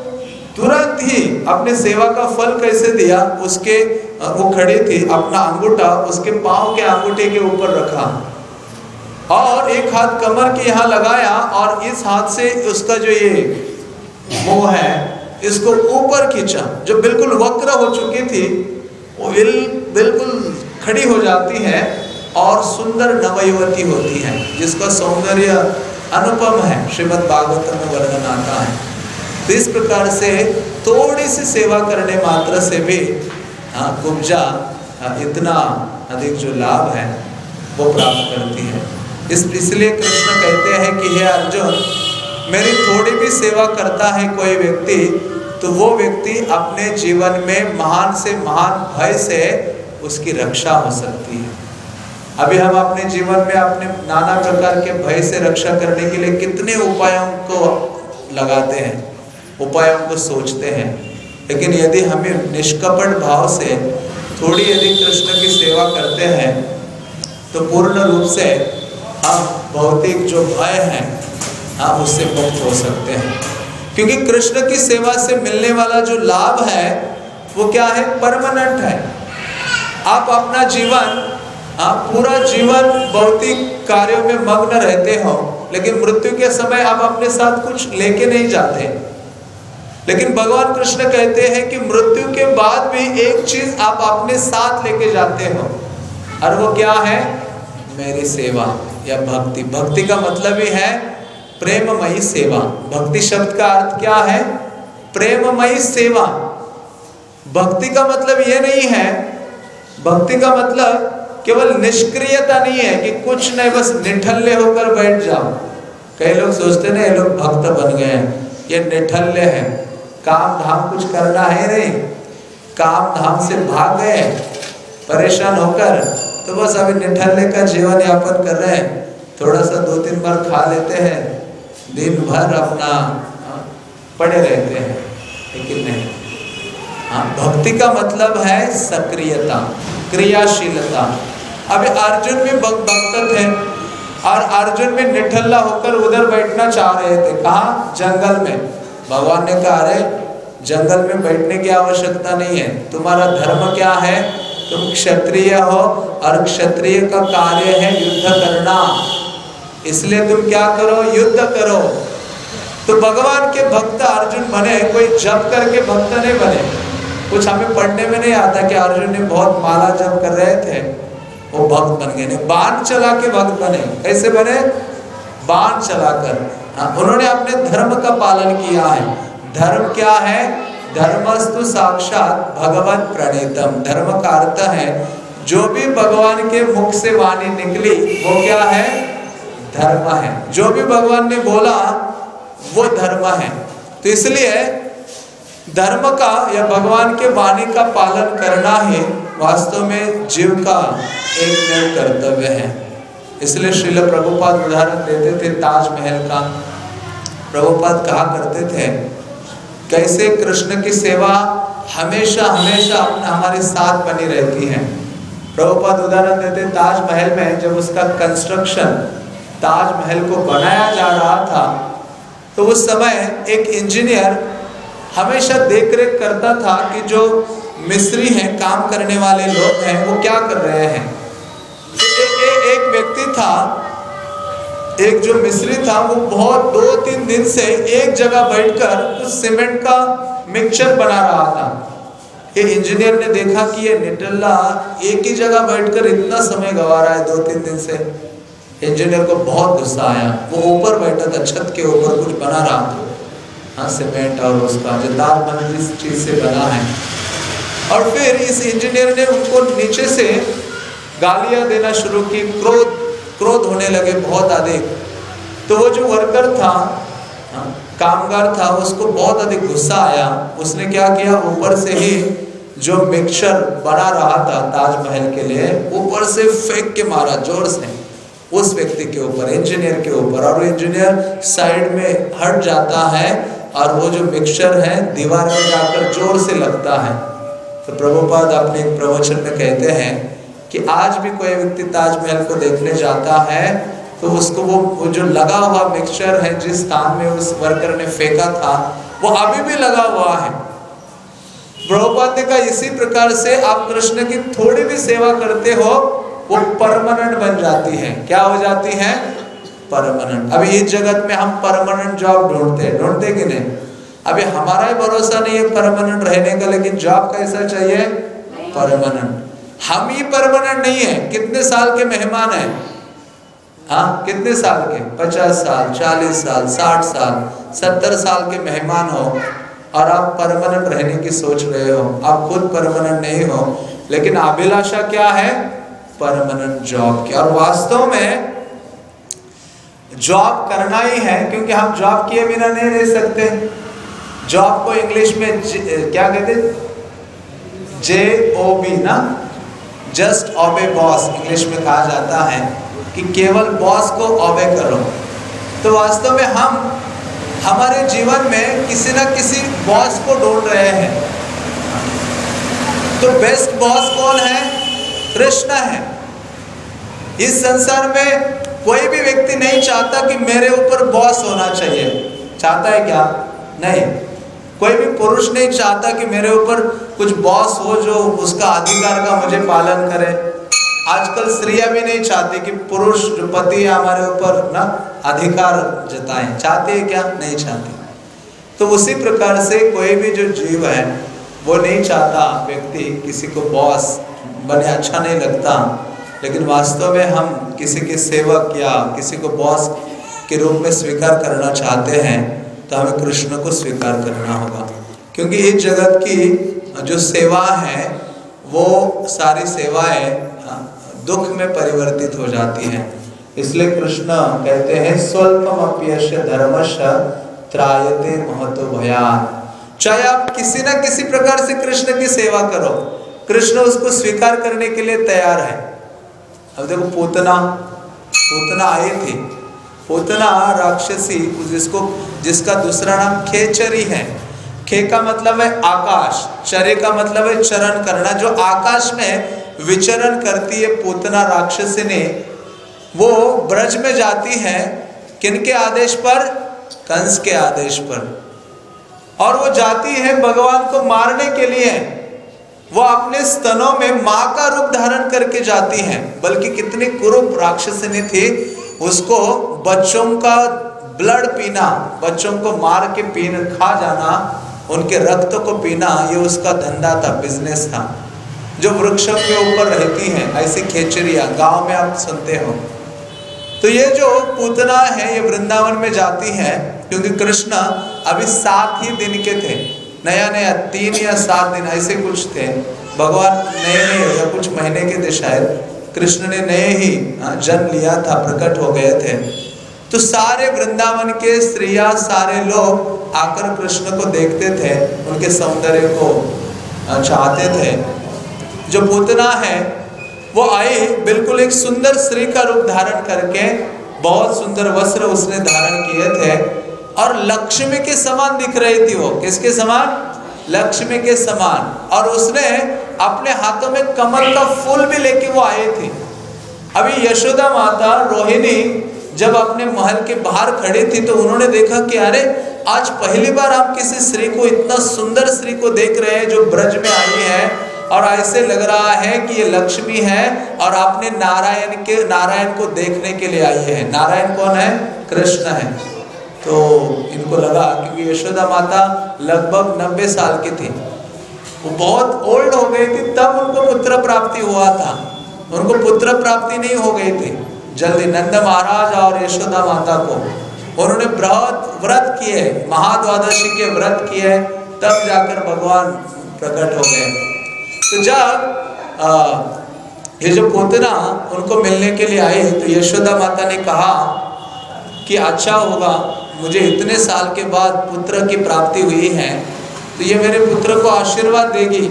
तुरंत ही अपने सेवा का फल कैसे दिया? उसके वो खड़ी थी, अपना अंगूठा उसके पांव के अंगूठे के ऊपर रखा और एक हाथ कमर के यहाँ लगाया और इस हाथ से उसका जो ये मुंह है इसको ऊपर खींचा। जो बिल्कुल वक्र हो चुकी थी वो बिल्कुल खड़ी हो जाती है और सुंदर नवयुवती होती है, जिसका सौंदर्य अनुपम है, श्रीमद् भागवत में वर्णन आता है। तो इस प्रकार से थोड़ी सी सेवा करने मात्र से भी हाँ कुब्जा हाँ, इतना अधिक जो लाभ है वो प्राप्त करती है। इस इसलिए कृष्ण कहते हैं कि हे अर्जुन, मेरी थोड़ी भी सेवा करता है कोई व्यक्ति, तो वो व्यक्ति अपने जीवन में महान से महान भय से उसकी रक्षा हो सकती है। अभी हम अपने जीवन में अपने नाना प्रकार के भय से रक्षा करने के लिए कितने उपायों को लगाते हैं, उपायों को सोचते हैं, लेकिन यदि हमें निष्कपट भाव से थोड़ी यदि कृष्ण की सेवा करते हैं तो पूर्ण रूप से हम भौतिक जो भय है हम उससे मुक्त हो सकते हैं। क्योंकि कृष्ण की सेवा से मिलने वाला जो लाभ है वो क्या है? परमानेंट है। आप अपना जीवन आप पूरा जीवन भौतिक कार्यों में मग्न रहते हो, लेकिन मृत्यु के समय आप अपने साथ कुछ लेके नहीं जाते। लेकिन भगवान कृष्ण कहते हैं कि मृत्यु के बाद भी एक चीज आप अपने साथ लेके जाते हो, और वो क्या है? मेरी सेवा या भक्ति। भक्ति का मतलब ही है प्रेममयी सेवा। भक्ति शब्द का अर्थ क्या है? प्रेममयी सेवा। भक्ति का मतलब ये नहीं है, भक्ति का मतलब केवल निष्क्रियता नहीं है कि कुछ नहीं बस निठल्ले होकर बैठ जाओ। कई लोग सोचते ना ये लोग भक्त बन गए हैं, ये निठल्ले हैं, काम धाम कुछ करना है नहीं, काम धाम से भाग गए परेशान होकर, तो बस अभी निठल्ले का जीवन यापन कर रहे हैं, थोड़ा सा दो तीन बार खा लेते हैं, दिन भर अपना पड़े रहते हैं। लेकिन नहीं, हाँ, भक्ति का मतलब है सक्रियता, क्रियाशीलता। अब अर्जुन भी भक्त थे और अर्जुन भी निठल्ला होकर उधर बैठना चाह रहे थे। कहाँ? जंगल में। भगवान ने कहा अरे जंगल में बैठने की आवश्यकता नहीं है, तुम्हारा धर्म क्या है? तुम क्षत्रिय हो और क्षत्रिय का कार्य है युद्ध करना, इसलिए तुम क्या करो? युद्ध करो। तो भगवान के भक्त अर्जुन बने, कोई जप करके भक्त नहीं बने। कुछ हमें पढ़ने में नहीं आता कि अर्जुन ने बहुत माला जप कर रहे थे वो भक्त बन गए, नहीं, बाण चला के भक्त बने। कैसे बने? बाण चलाकर। हाँ, उन्होंने अपने धर्म का पालन किया है। धर्म क्या है? धर्मस्तु साक्षात भगवत प्रणीतम। धर्म का अर्थ है जो भी भगवान के मुख से वाणी निकली वो क्या है? धर्म है। जो भी भगवान ने बोला वो धर्म है। तो इसलिए धर्म का या भगवान के वाणी का पालन करना ही वास्तव में जीव का एक नया कर्तव्य है। इसलिए श्रील प्रभुपाद उदाहरण देते थे ताजमहल का। प्रभुपाद कहा करते थे कैसे कृष्ण की सेवा हमेशा हमेशा अपने हमारे साथ बनी रहती है। प्रभुपाद उदाहरण देते ताजमहल में जब उसका कंस्ट्रक्शन ताजमहल को बनाया जा रहा था तो उस समय एक इंजीनियर हमेशा देखरेख करता था कि जो मिस्त्री हैं, काम करने वाले लोग हैं, वो क्या कर रहे हैं। ए, ए, एक व्यक्ति था, एक जो मिस्त्री था, वो बहुत दो तीन दिन से एक जगह बैठकर उस सीमेंट का मिक्सचर बना रहा था। ये इंजीनियर ने देखा कि ये निटल्ला एक ही जगह बैठकर इतना समय गंवा रहा है दो तीन दिन से। इंजीनियर को बहुत गुस्सा आया। वो ऊपर बैठा था, छत के ऊपर कुछ बना रहा था, हाँ, सीमेंट और उसका जो ताजमहल जिस चीज से बना है। और फिर इस इंजीनियर ने उनको नीचे से गालियां देना शुरू की, क्रोध क्रोध होने लगे बहुत अधिक। तो वो जो वर्कर था, कामगार था, उसको बहुत अधिक गुस्सा आया। उसने क्या किया, ऊपर से ही जो मिक्सचर बना रहा था ताजमहल के लिए, ऊपर से फेंक के मारा जोर से उस व्यक्ति के ऊपर, इंजीनियर के ऊपर। और इंजीनियर साइड में हट जाता है और वो जो मिक्सचर है दीवार में जाकर जोर से लगता है। तो प्रभुपाद अपने एक प्रवचन में कहते हैं कि आज भी कोई व्यक्ति ताजमहल को देखने जाता है तो उसको वो, वो जो लगा हुआ मिक्सचर है जिस स्थान में उस वर्कर ने फेंका था वो अभी भी लगा हुआ है। प्रभुपाद ने कहा इसी प्रकार से आप कृष्ण की थोड़ी भी सेवा करते हो वो परमानेंट बन जाती है। क्या हो जाती है? परमानेंट। अभी इस जगत में हम परमानेंट जॉब ढूंढते हैं, ढूंढते कि नहीं? अभी हमारा ही भरोसा नहीं है परमानेंट रहने का, लेकिन जॉब कैसा चाहिए? परमानेंट। हम ही परमानेंट नहीं है। कितने साल के मेहमान हैं? हाँ, कितने साल के? पचास साल, चालीस साल, साठ साल, सत्तर साल के मेहमान हो और आप परमानेंट रहने की सोच रहे हो। आप खुद परमानेंट नहीं हो, लेकिन अभिलाषा क्या है? परमानेंट जॉब की। और वास्तव में जॉब करना ही है, क्योंकि हम जॉब किए बिना नहीं रह सकते। जॉब को इंग्लिश में ज, क्या कहते? जे ओ बी ना, जस्ट ऑबे बॉस इंग्लिश में कहा जाता है कि केवल बॉस को ऑबे करो। तो वास्तव में हम हमारे जीवन में किसी ना किसी बॉस को ढूंढ रहे हैं। तो बेस्ट बॉस कौन है? कृष्ण है। इस संसार में कोई भी व्यक्ति नहीं चाहता कि मेरे ऊपर बॉस होना चाहिए। चाहता है क्या? नहीं। कोई भी पुरुष नहीं चाहता कि मेरे ऊपर कुछ बॉस हो जो उसका अधिकार का मुझे पालन करे। आजकल स्त्रियां भी नहीं चाहती कि पुरुष जो पति है हमारे ऊपर ना अधिकार जताएं। चाहती है क्या? नहीं चाहती। तो उसी प्रकार से कोई भी जो जीव है वो नहीं चाहता व्यक्ति किसी को बॉस बने, अच्छा नहीं लगता। लेकिन वास्तव में हम किसी के सेवक या किसी को बॉस के रूप में स्वीकार करना चाहते हैं तो हमें कृष्ण को स्वीकार करना होगा। क्योंकि इस जगत की जो सेवा है वो सारी सेवाएं दुख में परिवर्तित हो जाती हैं। इसलिए कृष्ण कहते हैं स्वल्पम अपयस्य धर्मस्य त्रायते महतो भयात्। चाहे आप किसी ना किसी प्रकार से कृष्ण की सेवा करो, कृष्ण उसको स्वीकार करने के लिए तैयार है। अब देखो पूतना पूतना आई थी। पूतना राक्षसी, जिसको जिसका दूसरा नाम खेचरी है। खे का मतलब है आकाश, चरे का मतलब है चरण करना। जो आकाश में विचरण करती है पूतना राक्षसिनी, वो ब्रज में जाती है किनके आदेश पर? कंस के आदेश पर। और वो जाती है भगवान को मारने के लिए। वो अपने स्तनों में मां का रूप धारण करके जाती हैं। बल्कि कितनी कुरूप राक्षसिनी थी, उसको बच्चों का ब्लड पीना, बच्चों को मार के पीना, खा जाना, उनके रक्त को पीना, ये उसका धंधा था, बिजनेस था। जो वृक्षों के ऊपर रहती हैं ऐसी खेचरियाँ गांव में आप सुनते हो। तो ये जो पूतना है ये वृंदावन में जाती है क्योंकि कृष्ण अभी सात ही दिन के थे, नया नया तीन या सात दिन ऐसे कुछ थे। भगवान नए नए या कुछ महीने के थे शायद, कृष्ण ने नए ही जन्म लिया था, प्रकट हो गए थे। तो सारे वृंदावन के स्त्रियां, सारे लोग आकर कृष्ण को देखते थे, उनके सौंदर्य को चाहते थे। जो पूतना है वो आई, बिल्कुल एक सुंदर स्त्री का रूप धारण करके, बहुत सुंदर वस्त्र उसने धारण किए थे और लक्ष्मी के समान दिख रही थी वो। किसके समान? लक्ष्मी के समान। और उसने अपने हाथों में कमल का फूल भी लेके वो आई थी। अभी यशोदा माता रोहिणी जब अपने महल के बाहर खड़ी थी तो उन्होंने देखा कि अरे आज पहली बार हम किसी स्त्री को, इतना सुंदर स्त्री को देख रहे हैं जो ब्रज में आई है और ऐसे लग रहा है कि ये लक्ष्मी है और आपने नारायण के नारायण को देखने के लिए आई है। नारायण कौन है? कृष्ण है। तो इनको लगा, क्योंकि यशोदा माता लगभग नब्बे साल की थी, वो बहुत ओल्ड हो गई थी, तब उनको पुत्र प्राप्ति हुआ था, उनको पुत्र प्राप्ति नहीं हो गई थी जल्दी। नंद महाराज और यशोदा माता को उन्होंने व्रत व्रत किए, महाद्वादशी के व्रत किए, तब जाकर भगवान प्रकट हो गए। तो जब आ, ये जो पोतना उनको मिलने के लिए आए तो यशोदा माता ने कहा कि अच्छा होगा, मुझे इतने साल के बाद पुत्र की प्राप्ति हुई है तो ये मेरे पुत्र को आशीर्वाद देगी,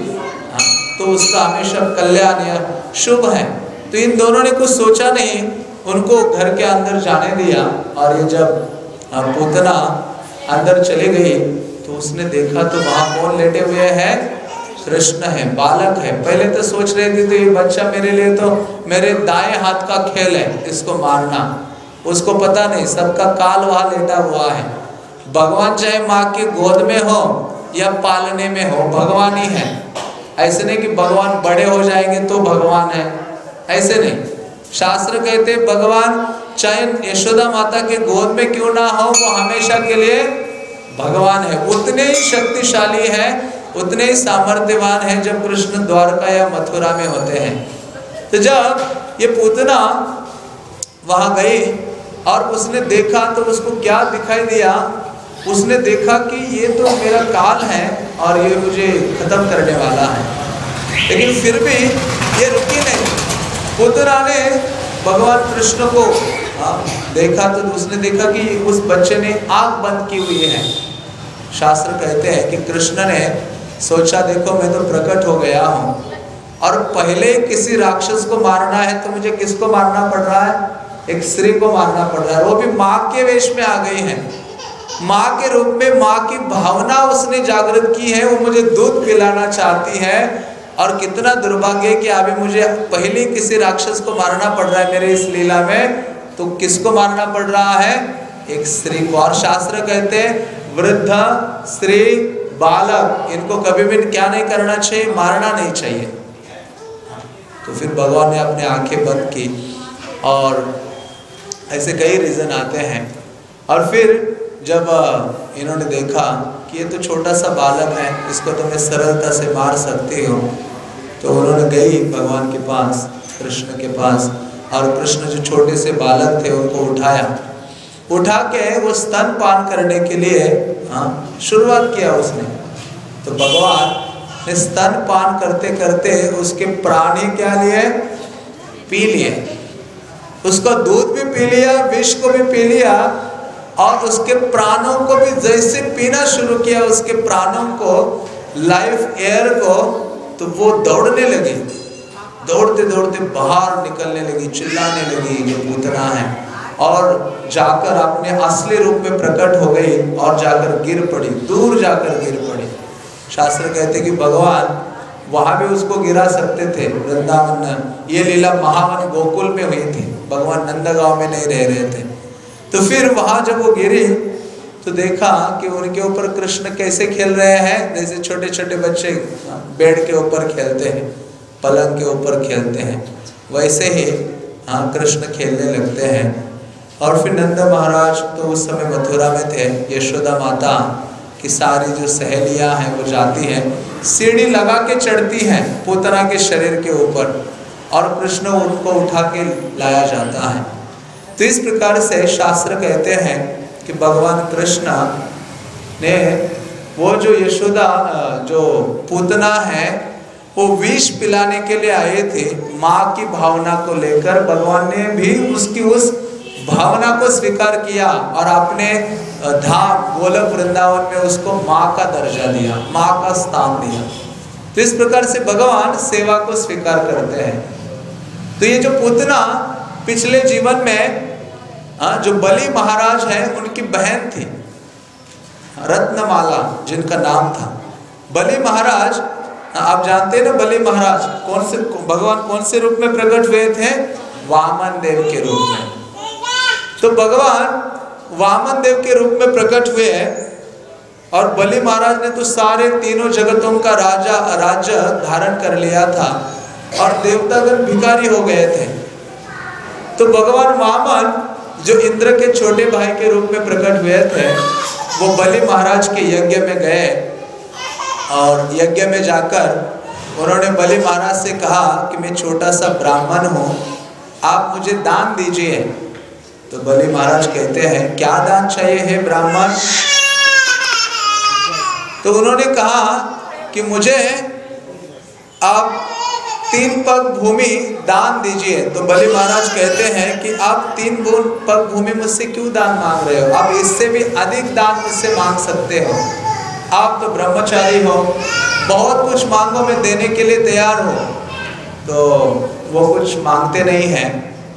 तो उसका हमेशा कल्याण या शुभ है। तो इन दोनों ने कुछ सोचा नहीं, उनको घर के अंदर जाने दिया। और ये जब पूतना अंदर चली गई तो उसने देखा तो वहाँ कौन लेटे हुए हैं? कृष्ण है, बालक है। पहले तो सोच रहे थे तो ये बच्चा मेरे लिए तो मेरे दाएं हाथ का खेल है, इसको मारना। उसको पता नहीं सबका काल वहाँ लेटा हुआ है। भगवान चाहे माँ के गोद में हो या पालने में हो, भगवान ही है। ऐसे नहीं कि भगवान बड़े हो जाएंगे तो भगवान है, ऐसे नहीं। शास्त्र कहते भगवान चाहे यशोदा माता के गोद में क्यों ना हो, वो हमेशा के लिए भगवान है। उतने ही शक्तिशाली है, उतने ही सामर्थ्यवान है जब कृष्ण द्वारका या मथुरा में होते हैं। तो जब ये पूतना वहां गई और उसने देखा तो उसको क्या दिखाई दिया? उसने देखा कि ये तो मेरा काल है और ये मुझे खत्म करने वाला है। लेकिन फिर भी ये रुकी नहीं। पूतना ने भगवान कृष्ण को देखा तो उसने देखा कि उस बच्चे ने आंख बंद की हुई है। शास्त्र कहते हैं कि कृष्ण ने सोचा देखो मैं तो प्रकट हो गया हूँ और पहले किसी राक्षस को मारना है तो मुझे किसको मारना पड़ रहा है? एक स्त्री को मारना पड़ रहा है। वो भी माँ के वेश में आ गई है, माँ के रूप में। माँ की भावना उसने जागृत की है, वो मुझे दूध पिलाना चाहती है। और कितना दुर्भाग्य कि अभी मुझे पहले किसी राक्षस को मारना पड़ रहा है मेरे इस लीला में, तो किसको मारना पड़ रहा है? एक स्त्री को। और शास्त्र कहते हैं वृद्ध, स्त्री, बालक, इनको कभी भी क्या नहीं करना चाहिए? मारना नहीं चाहिए। तो फिर भगवान ने अपने आंखें बंद की और ऐसे कई रीजन आते हैं। और फिर जब इन्होंने देखा कि ये तो छोटा सा बालक है, इसको तो मैं सरलता से मार सकती हूँ, तो उन्होंने गई भगवान के पास, कृष्ण के पास, और कृष्ण जो छोटे से बालक थे उनको उठाया, उठा के वो स्तन पान करने के लिए हाँ शुरुआत किया उसने। तो भगवान ने स्तन पान करते करते उसके प्राण ही क्या लिए? पी लिए। उसका दूध भी पी लिया, विष को भी पी लिया और उसके प्राणों को भी जैसे पीना शुरू किया, उसके प्राणों को, लाइफ एयर को, तो वो दौड़ने लगी। दौड़ते दौड़ते बाहर निकलने लगी, चिल्लाने लगी ये पूतना है, और जाकर अपने असली रूप में प्रकट हो गई और जाकर गिर पड़ी, दूर जाकर गिर पड़ी। शास्त्र कहते कि भगवान वहां भी उसको गिरा सकते थे। वृंदावन, ये लीला महावन गोकुल में हुई थी, भगवान नंदगांव में नहीं रह रहे थे। तो फिर वहां जब वो गिरी तो देखा कि उनके ऊपर कृष्ण कैसे खेल रहे हैं, जैसे छोटे छोटे बच्चे बेड के ऊपर खेलते हैं, पलंग के ऊपर खेलते हैं, वैसे ही हाँ कृष्ण खेलने लगते हैं। और फिर नंद महाराज तो उस समय मथुरा में थे। यशोदा माता की सारी जो सहेलियां हैं वो जाती हैं, सीढ़ी लगा के चढ़ती हैं पूतना के शरीर के ऊपर, और कृष्ण उनको उठा के लाया जाता है। तो इस प्रकार से शास्त्र कहते हैं कि भगवान कृष्ण ने वो जो यशोदा जो पूतना है वो विष पिलाने के लिए आए थे, माँ की भावना को लेकर भगवान ने भी उसकी उस भावना को स्वीकार किया और अपने धाम गोलोक वृंदावन में उसको माँ का दर्जा दिया, माँ का स्थान दिया। तो इस प्रकार से भगवान सेवा को स्वीकार करते हैं। तो ये जो पूतना पिछले जीवन में जो बलि महाराज हैं उनकी बहन थी रत्नमाला, जिनका नाम था। बलि महाराज, आप जानते हैं ना बलि महाराज कौन से भगवान कौन से रूप में प्रकट हुए थे? वामन देव के रूप में। तो भगवान वामन देव के रूप में प्रकट हुए हैं और बलि महाराज ने तो सारे तीनों जगतों का राजा राज्य धारण कर लिया था और देवतागण भिखारी हो गए थे। तो भगवान वामन जो इंद्र के छोटे भाई के रूप में प्रकट हुए थे वो बलि महाराज के यज्ञ में गए और यज्ञ में जाकर उन्होंने बलि महाराज से कहा कि मैं छोटा सा ब्राह्मण हूँ, आप मुझे दान दीजिए। तो बलि महाराज कहते हैं क्या दान चाहिए है ब्राह्मण? तो उन्होंने कहा कि मुझे आप तीन पग भूमि दान दीजिए। तो बलि महाराज कहते हैं कि आप तीन पग भूमि मुझसे क्यों दान मांग रहे हो? आप इससे भी अधिक दान मुझसे मांग सकते हो। आप तो ब्रह्मचारी हो, बहुत कुछ मांगो, मैं देने के लिए तैयार हूँ। तो वो कुछ मांगते नहीं हैं।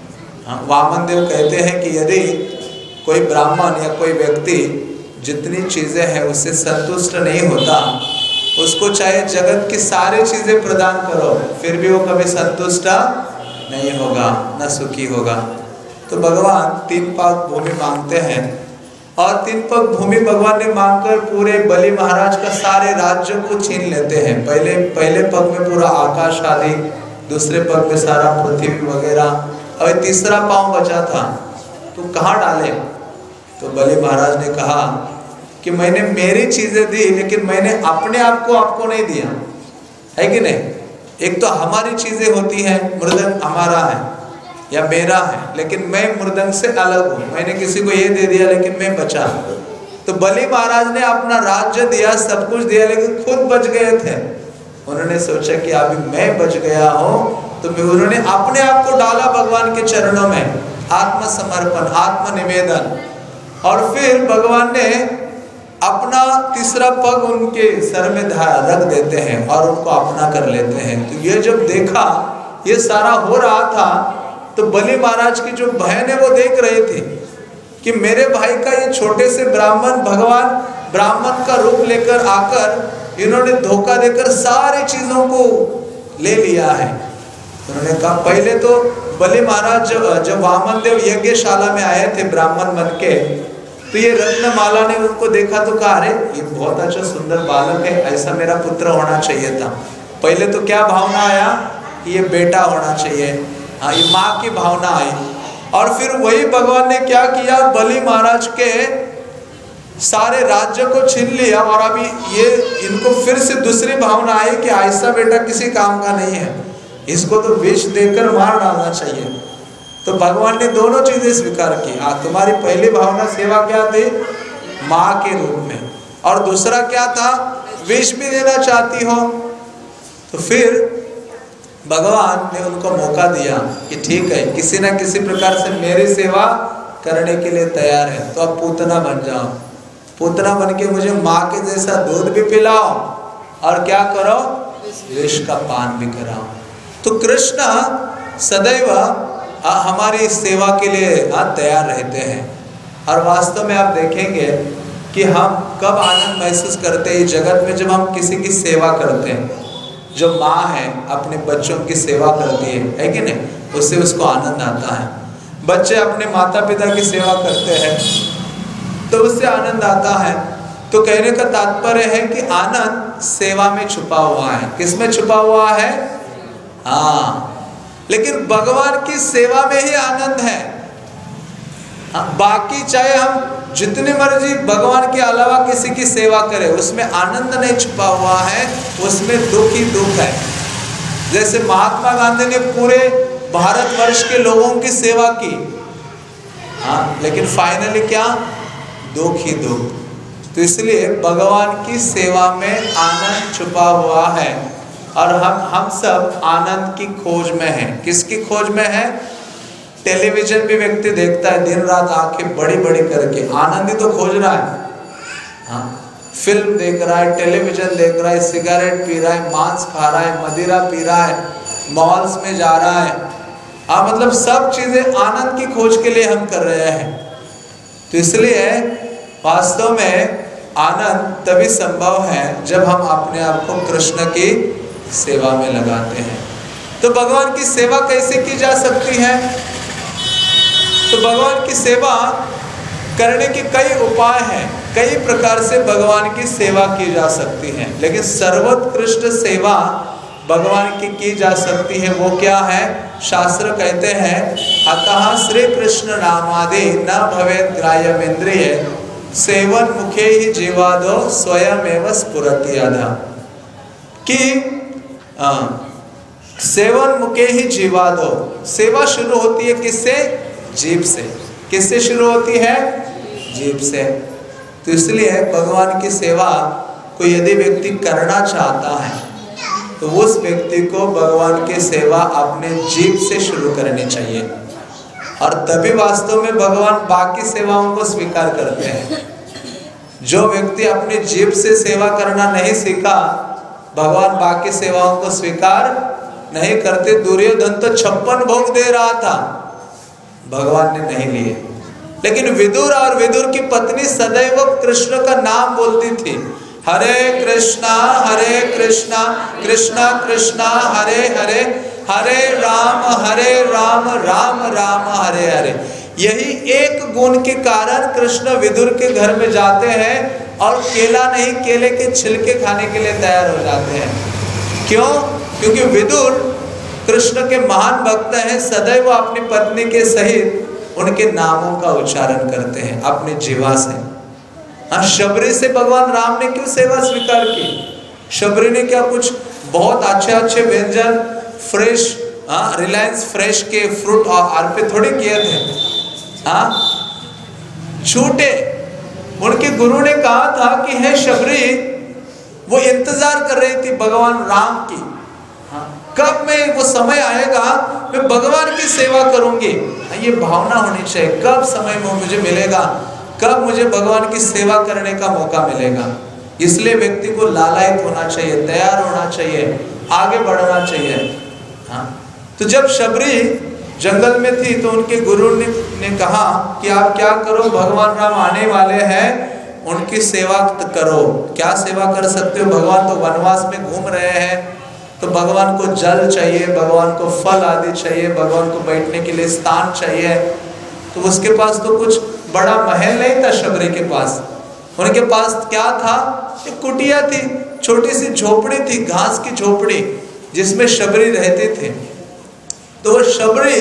वामन देव कहते हैं कि यदि कोई ब्राह्मण या कोई व्यक्ति जितनी चीज़ें हैं उससे संतुष्ट नहीं होता, उसको चाहे जगत की सारी चीज़ें प्रदान करो फिर भी वो कभी संतुष्ट नहीं होगा, न सुखी होगा। तो भगवान तीन पग भूमि मांगते हैं और तीन पग भूमि भगवान ने मांगकर पूरे बलि महाराज का सारे राज्य को छीन लेते हैं। पहले पहले पग में पूरा आकाश आदि, दूसरे पग में सारा पृथ्वी वगैरह, और तीसरा पांव बचा था तो कहाँ डाले? तो बलि महाराज ने कहा कि मैंने मेरी चीजें दी लेकिन मैंने अपने आप को आपको नहीं दिया, है कि नहीं? एक तो हमारी चीजें होती हैं, मृदंग हमारा है या मेरा है, लेकिन मैं मृदंग से अलग हूँ। मैंने किसी को ये दे दिया लेकिन मैं बचा। तो बलि महाराज ने अपना राज्य दिया, सब कुछ दिया, लेकिन खुद बच गए थे। उन्होंने सोचा कि अभी मैं बच गया हूँ, तो उन्होंने अपने आप को डाला भगवान के चरणों में, आत्मसमर्पण, आत्मनिवेदन। और फिर भगवान ने अपना तीसरा पग उनके सर में रख देते हैं और उनको अपना कर लेते हैं। तो ये जब देखा ये सारा हो रहा था तो बलि महाराज की जो बहन है वो देख रही थी कि मेरे भाई का ये छोटे से ब्राह्मण, भगवान ब्राह्मण का रूप लेकर आकर इन्होंने धोखा देकर सारी चीजों को ले लिया है। उन्होंने कहा, पहले तो बलि महाराज जब जब वामन देव यज्ञशाला में आए थे ब्राह्मण बन के, तो ये रत्नमाला ने उनको देखा तो कहा, अरे ये बहुत अच्छा सुंदर बालक है, ऐसा मेरा पुत्र होना चाहिए था। पहले तो क्या भावना आया कि ये बेटा होना चाहिए, हाँ ये माँ की भावना आई। और फिर वही भगवान ने क्या किया, बलि महाराज के सारे राज्य को छीन लिया और अभी ये इनको फिर से दूसरी भावना आई कि ऐसा बेटा किसी काम का नहीं है, इसको तो विष देकर मार डालना चाहिए। तो भगवान ने दोनों चीजें स्वीकार की। हाँ, तुम्हारी पहली भावना सेवा क्या थी? माँ के रूप में, और दूसरा क्या था? विष भी देना चाहती हो। तो फिर भगवान ने उनको मौका दिया कि ठीक है, किसी ना किसी प्रकार से मेरी सेवा करने के लिए तैयार है तो अब पूतना बन जाओ, पूतना बन के मुझे माँ के जैसा दूध भी पिलाओ और क्या करो, विष का पान भी कराओ। तो कृष्ण सदैव हमारी सेवा के लिए तैयार रहते हैं। और वास्तव में आप देखेंगे कि हम कब आनंद महसूस करते हैं जगत में, जब हम किसी की सेवा करते हैं। जो माँ है अपने बच्चों की सेवा करती है, है कि नहीं, उससे उसको आनंद आता है। बच्चे अपने माता पिता की सेवा करते हैं तो उससे आनंद आता है। तो कहने का तात्पर्य है कि आनंद सेवा में छुपा हुआ है। किसमें छुपा हुआ है? हाँ, लेकिन भगवान की सेवा में ही आनंद है। हाँ, बाकी चाहे हम जितनी मर्जी भगवान के अलावा किसी की सेवा करें, उसमें आनंद नहीं छुपा हुआ है, उसमें दुख ही दुख है। जैसे महात्मा गांधी ने पूरे भारतवर्ष के लोगों की सेवा की, हाँ, लेकिन फाइनली क्या, दुख ही दुख। तो इसलिए भगवान की सेवा में आनंद छुपा हुआ है और हम हम सब आनंद की खोज में हैं। किसकी खोज में है? टेलीविजन भी व्यक्ति देखता है दिन रात आंखें बड़ी बड़ी करके, आनंद ही तो खोज रहा है। हाँ, फिल्म देख रहा है, टेलीविजन देख रहा है, सिगरेट पी रहा है, मांस खा रहा है, मदिरा पी रहा है, मॉल्स में जा रहा है। हाँ, मतलब सब चीजें आनंद की खोज के लिए हम कर रहे हैं। तो इसलिए वास्तव में आनंद तभी संभव है जब हम अपने आप को कृष्ण की सेवा में लगाते हैं। तो भगवान की सेवा कैसे की जा सकती है? तो भगवान की सेवा करने के कई उपाय हैं, कई प्रकार से भगवान की सेवा की जा सकती है, लेकिन सर्वोत्कृष्ट सेवा भगवान की की जा सकती है वो क्या है? शास्त्र कहते हैं अतः श्री कृष्ण नामादि न भवेत् ग्राह्यमिंद्रिय सेवन मुखे ही जीवादो स्वयमेव स्फुरति अधा। कि आ, सेवन मुखे ही जीवादो, सेवा शुरू होती है किससे? जीभ से। किससे शुरू होती है? जीभ से। तो इसलिए भगवान की सेवा को यदि व्यक्ति करना चाहता है तो उस व्यक्ति को भगवान की सेवा अपने जीभ से शुरू करनी चाहिए, और तभी वास्तव में भगवान बाकी सेवाओं को स्वीकार करते हैं। जो व्यक्ति अपनी जीभ से सेवा करना नहीं सीखा, भगवान बाकी सेवाओं को स्वीकार नहीं करते। दुर्योधन तो छप्पन भोग दे रहा था, भगवान ने नहीं लिए। लेकिन विदुर और विदुर की पत्नी सदैव कृष्ण का नाम बोलती थी, हरे कृष्णा हरे कृष्णा कृष्णा कृष्णा हरे हरे, हरे राम हरे राम राम राम हरे हरे। यही एक गुण के कारण कृष्ण विदुर के घर में जाते हैं और केला नहीं केले के छिलके खाने के लिए तैयार हो जाते हैं। क्यों? क्योंकि विदुर कृष्ण के महान भक्त हैं, सदैव अपनी पत्नी के सहित उनके नामों का उच्चारण करते हैं अपने जीवा से। हाँ, शबरी से भगवान राम ने क्यों सेवा स्वीकार की? शबरी ने क्या कुछ बहुत अच्छे अच्छे व्यंजन फ्रेश, हाँ, रिलायंस फ्रेश के फ्रूट और अर्पित थोड़े किए थे? हाँ, छूटे। उनके गुरु ने कहा था कि हे शबरी, वो इंतजार कर रही थी भगवान राम की, हाँ, कब मैं वो समय आएगा मैं भगवान की सेवा करूंगी। ये भावना होनी चाहिए, कब समय मुझे मिलेगा, कब मुझे भगवान की सेवा करने का मौका मिलेगा। इसलिए व्यक्ति को लालायित होना चाहिए, तैयार होना चाहिए, आगे बढ़ना चाहिए। हाँ, तो जब शबरी जंगल में थी तो उनके गुरु ने, ने कहा कि आप क्या करो, भगवान राम आने वाले हैं, उनकी सेवा करो। क्या सेवा कर सकते हो? भगवान तो वनवास में घूम रहे हैं, तो भगवान को जल चाहिए, भगवान को फल आदि चाहिए, भगवान को बैठने के लिए स्थान चाहिए। तो उसके पास तो कुछ बड़ा महल नहीं था शबरी के पास, उनके पास क्या था? एक कुटिया थी, छोटी सी झोपड़ी थी, घास की झोपड़ी, जिसमें शबरी रहते थे। तो शबरी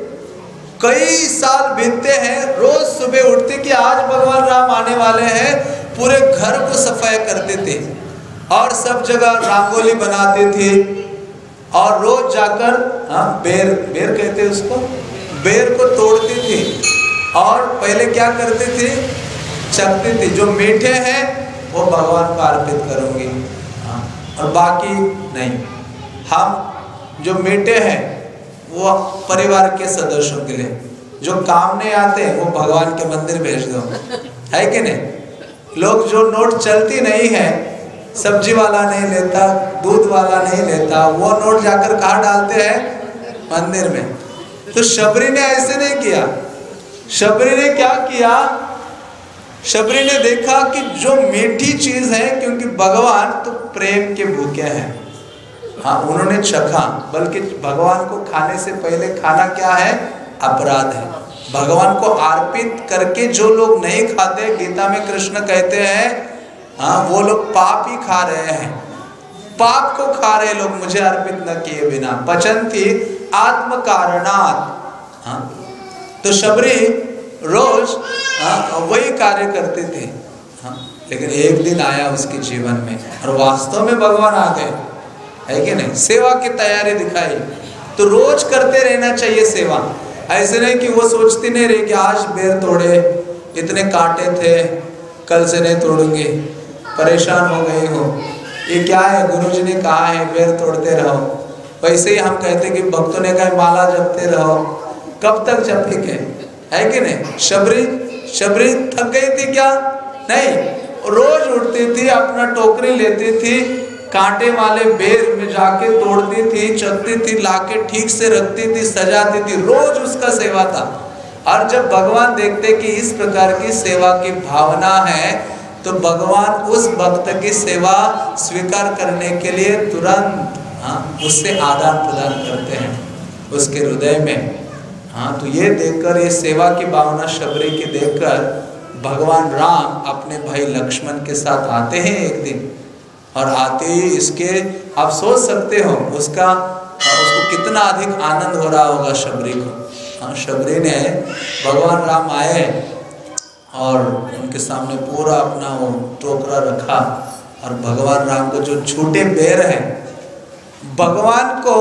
कई साल बीतते हैं, रोज सुबह उठते कि आज भगवान राम आने वाले हैं, पूरे घर को सफाई करते थे और सब जगह रंगोली बनाते थे और रोज जाकर, हाँ, बेर बेर कहते उसको, बेर को तोड़ते थे और पहले क्या करते थे? चखते थे, जो मीठे हैं वो भगवान को अर्पित करूंगी, हाँ, और बाकी नहीं। हम जो मीठे हैं वो परिवार के सदस्यों के लिए, जो काम नहीं आते वो भगवान के मंदिर भेज दो, है कि नहीं? लोग जो नोट चलती नहीं है, सब्जी वाला नहीं लेता, दूध वाला नहीं लेता, वो नोट जाकर कहाँ डालते हैं? मंदिर में। तो शबरी ने ऐसे नहीं किया। शबरी ने क्या किया? शबरी ने देखा कि जो मीठी चीज है, क्योंकि भगवान तो प्रेम के भूखे हैं, हाँ, उन्होंने चखा। बल्कि भगवान को खाने से पहले खाना क्या है? अपराध है। भगवान को अर्पित करके जो लोग नहीं खाते, गीता में कृष्ण कहते हैं, हाँ, वो लोग पाप ही खा रहे हैं, पाप को खा रहे लोग मुझे अर्पित न किए बिना। पचन्ति आत्म कारणात्। हाँ, तो शबरी रोज हाँ, वही कार्य करते थे हाँ, लेकिन एक दिन आया उसके जीवन में और वास्तव में भगवान आ गए, है कि नहीं? सेवा की तैयारी दिखाई। तो रोज करते रहना चाहिए सेवा। ऐसे नहीं कि वो सोचती नहीं रही कि आज बेर तोड़े, इतने कांटे थे, कल से नहीं तोड़ूंगी, परेशान हो गई हो, ये क्या है, गुरुजी ने कहा है बेर तोड़ते रहो। वैसे ही हम कहते कि भक्तों ने कहा माला जपते रहो, कब तक जपेंगे, है कि नहीं? शबरी शबरी थक गई थी क्या? नहीं, रोज उठती थी, अपना टोकरी लेती थी, कांटे वाले बेर में जाके तोड़ती थी, चलती थी, लाके ठीक से रखती थी, सजाती थी, रोज उसका सेवा था। और जब भगवान देखते कि इस प्रकार की सेवा की भावना है तो भगवान उस भक्त की सेवा स्वीकार करने के लिए तुरंत हाँ उससे आदान प्रदान करते हैं उसके हृदय में। हाँ, तो ये देखकर, ये सेवा की भावना शबरी की देखकर भगवान राम अपने भाई लक्ष्मण के साथ आते हैं एक दिन। और आते ही इसके आप सोच सकते हो उसका उसको कितना अधिक आनंद हो रहा होगा शबरी को। हाँ, शबरी ने भगवान राम आए और उनके सामने पूरा अपना वो टोकरा रखा और भगवान राम को जो छोटे बेर हैं, भगवान को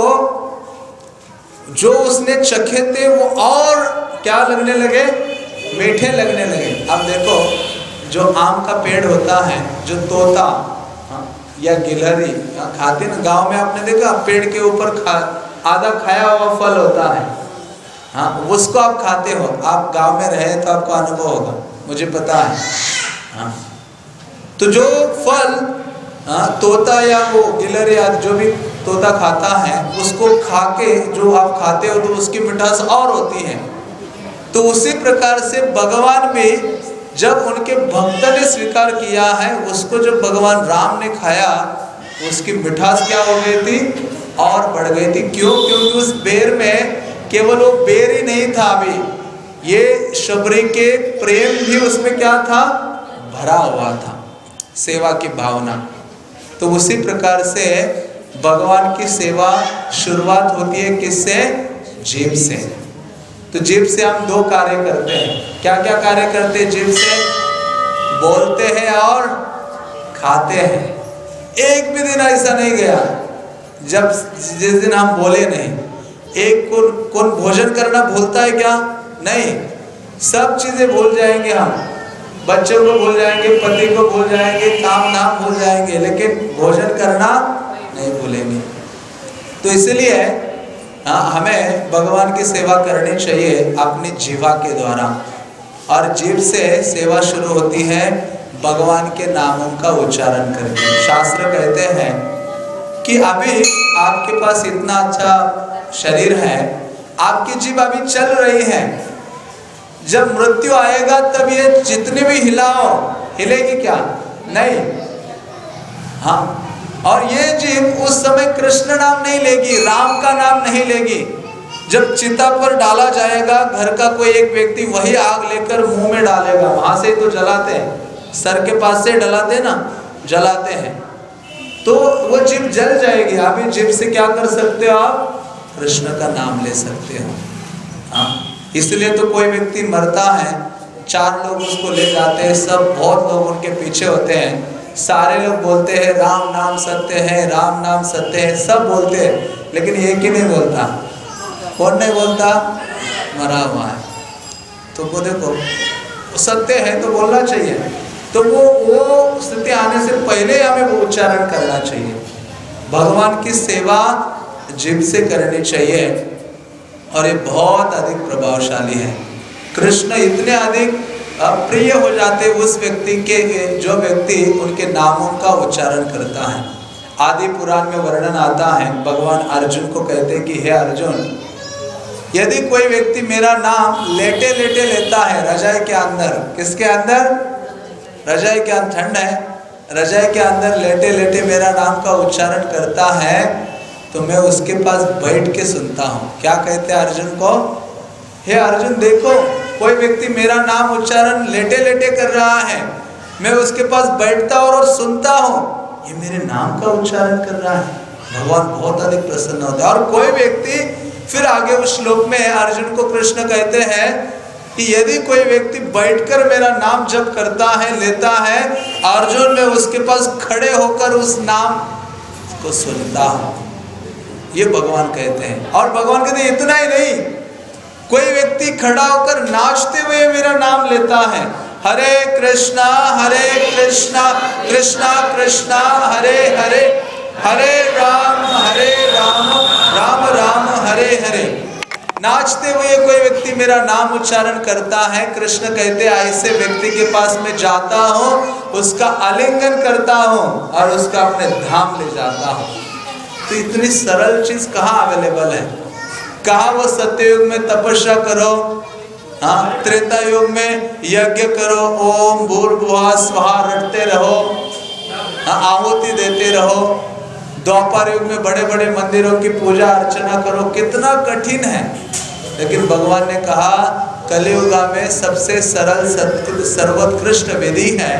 जो उसने चखे थे वो और क्या लगने लगे, मीठे लगने लगे। अब देखो, जो आम का पेड़ होता है, जो तोता या गिलहरी खाते ना, गांव में आपने देखा पेड़ के ऊपर खा आधा खाया हुआ फल होता है, हाँ उसको आप खाते हो। आप गांव में रहे तो आपको अनुभव होगा, मुझे पता है। हाँ, तो जो फल हाँ तोता या वो गिलहरी या जो भी तोता खाता है, उसको खा के जो आप खाते हो तो उसकी मिठास और होती है। तो उसी प्रकार से भगवान भी जब उनके भक्त ने स्वीकार किया है, उसको जब भगवान राम ने खाया, उसकी मिठास क्या हो गई थी, और बढ़ गई थी। क्यों? क्योंकि उस बेर में केवल वो बेर ही नहीं था, अभी ये शबरी के प्रेम भी उसमें क्या था, भरा हुआ था, सेवा की भावना। तो उसी प्रकार से भगवान की सेवा शुरुआत होती है किससे? जीव से। तो जीव से हम दो कार्य करते हैं। क्या क्या कार्य करते हैं जीव से? बोलते हैं और खाते हैं। एक भी दिन ऐसा नहीं गया जब जिस दिन हम बोले नहीं। एक कौन कौन भोजन करना भूलता है क्या? नहीं, सब चीजें भूल जाएंगे हम, बच्चों को भूल जाएंगे, पति को भूल जाएंगे, काम धाम भूल जाएंगे, लेकिन भोजन करना नहीं भूलेंगे। तो इसलिए हाँ, हमें भगवान की सेवा करनी चाहिए अपनी जीवा के द्वारा। और जीव से सेवा शुरू होती है भगवान के नामों का उच्चारण करके। शास्त्र कहते हैं कि अभी आपके पास इतना अच्छा शरीर है, आपकी जीभ अभी चल रही है, जब मृत्यु आएगा तब ये जितने भी हिलाओ, हिलेगी क्या? नहीं। हाँ, और ये जीव उस समय कृष्ण नाम नहीं लेगी, राम का नाम नहीं लेगी। जब चिता पर डाला जाएगा, घर का कोई एक व्यक्ति वही आग लेकर मुंह में डालेगा, वहां से तो जलाते हैं, सर के पास से डलाते ना, जलाते हैं, तो वो जीव जल जाएगी। अभी जीव से क्या कर सकते हो आप? कृष्ण का नाम ले सकते हो। हाँ, इसलिए तो कोई व्यक्ति मरता है, चार लोग उसको ले जाते हैं, सब बहुत लोग उनके पीछे होते हैं, सारे लोग बोलते हैं राम नाम सत्य है, राम नाम सत्य है, सब बोलते हैं, लेकिन एक ही नहीं बोलता। कौन नहीं बोलता? मरा हुआ है। तो वो देखो, सत्य है तो बोलना चाहिए। तो वो वो स्थिति आने से पहले हमें वो उच्चारण करना चाहिए। भगवान की सेवा जीव से करनी चाहिए और ये बहुत अधिक प्रभावशाली है। कृष्ण इतने अधिक प्रिय हो जाते उस व्यक्ति के, जो व्यक्ति उनके नामों का उच्चारण करता है। आदि पुराण में वर्णन आता है, भगवान अर्जुन को कहते हैं कि हे अर्जुन, यदि कोई व्यक्ति मेरा नाम लेटे लेटे लेता है रजाई के अंदर, किसके अंदर? रजाई के अंदर, ठंड है, रजाई के अंदर लेटे लेटे मेरा नाम का उच्चारण करता है, तो मैं उसके पास बैठ के सुनता हूँ। क्या कहते हैं अर्जुन को? हे अर्जुन देखो, कोई व्यक्ति मेरा नाम उच्चारण लेटे लेटे कर रहा है, मैं उसके पास बैठता और, और सुनता हूँ, ये मेरे नाम का उच्चारण कर रहा है। भगवान बहुत अधिक प्रसन्न होते हैं। और कोई व्यक्ति, फिर आगे उस श्लोक में अर्जुन को कृष्ण कहते हैं कि यदि कोई व्यक्ति बैठकर मेरा नाम जप करता है, लेता है, अर्जुन मैं उसके पास खड़े होकर उस नाम को सुनता हूं, ये भगवान कहते हैं। और भगवान कहते हैं इतना ही नहीं, कोई व्यक्ति खड़ा होकर नाचते हुए मेरा नाम लेता है, हरे कृष्णा हरे कृष्णा कृष्णा कृष्णा हरे हरे, हरे राम हरे राम राम राम हरे हरे, नाचते हुए कोई व्यक्ति मेरा नाम उच्चारण करता है, कृष्ण कहते हैं ऐसे व्यक्ति के पास मैं जाता हूँ, उसका आलिंगन करता हूँ और उसका अपने धाम ले जाता हूँ। तो इतनी सरल चीज कहाँ अवेलेबल है? कहाँ वो सत्ययुग में तपस्या करो, हाँ, त्रेता युग में यज्ञ करो, ओम भूर्भुवः स्वहा रटते रहो, हाँ, आहुति देते रहो, द्वापर युग में बड़े बड़े मंदिरों की पूजा अर्चना करो, कितना कठिन है। लेकिन भगवान ने कहा कलियुग में सबसे सरल सर्वोत्कृष्ट विधि है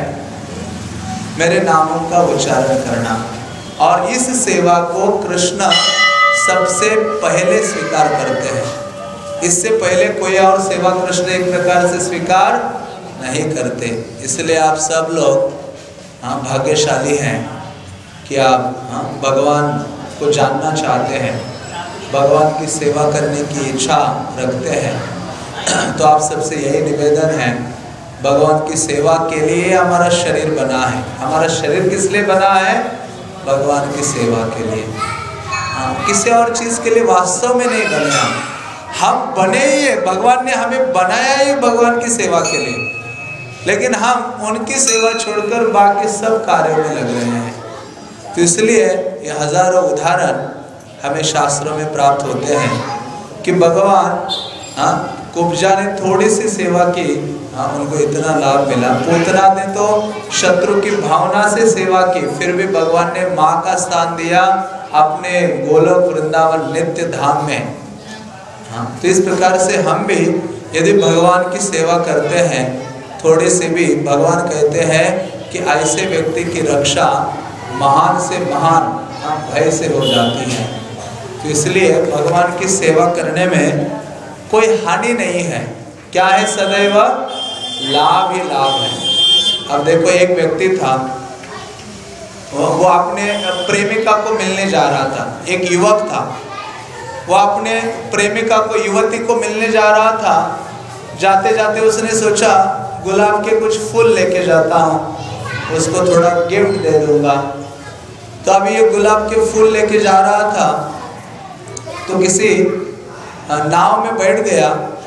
मेरे नामों का उच्चारण करना, और इस सेवा को कृष्ण सबसे पहले स्वीकार करते हैं। इससे पहले कोई और सेवा कृष्ण एक प्रकार से स्वीकार नहीं करते। इसलिए आप सब लोग हाँ भाग्यशाली हैं कि आप हाँ भगवान को जानना चाहते हैं, भगवान की सेवा करने की इच्छा रखते हैं। तो आप सबसे यही निवेदन है, भगवान की सेवा के लिए हमारा शरीर बना है। हमारा शरीर किस लिए बना है? भगवान की सेवा के लिए, हाँ, किसी और चीज़ के लिए वास्तव में नहीं बने हम। हम बने ही है, भगवान ने हमें बनाया ही भगवान की सेवा के लिए, लेकिन हम उनकी सेवा छोड़कर बाकी सब कार्यों में लग रहे हैं। तो इसलिए ये हजारों उदाहरण हमें शास्त्रों में प्राप्त होते हैं कि भगवान हाँ कुब्जा ने थोड़ी सी सेवा की, हाँ उनको इतना लाभ मिला। पूतना ने तो शत्रु की भावना से सेवा की, फिर भी भगवान ने माँ का स्थान दिया अपने गोलोक वृंदावन नित्य धाम में। हाँ, तो इस प्रकार से हम भी यदि भगवान की सेवा करते हैं थोड़ी सी भी, भगवान कहते हैं कि ऐसे व्यक्ति की रक्षा महान से महान भय से हो जाती है। तो इसलिए भगवान की सेवा करने में कोई हानि नहीं है। क्या है? सदैव लाभ ही लाभ है। अब देखो एक व्यक्ति था, वो अपने प्रेमिका को मिलने जा रहा था। एक युवक था, वो अपने प्रेमिका को युवती को मिलने जा रहा था। जाते जाते उसने सोचा गुलाब के कुछ फूल लेके जाता हूँ, उसको थोड़ा गिफ्ट दे दूंगा। तो अभी ये गुलाब के फूल लेके जा रहा था तो किसी नाव में बैठ गया।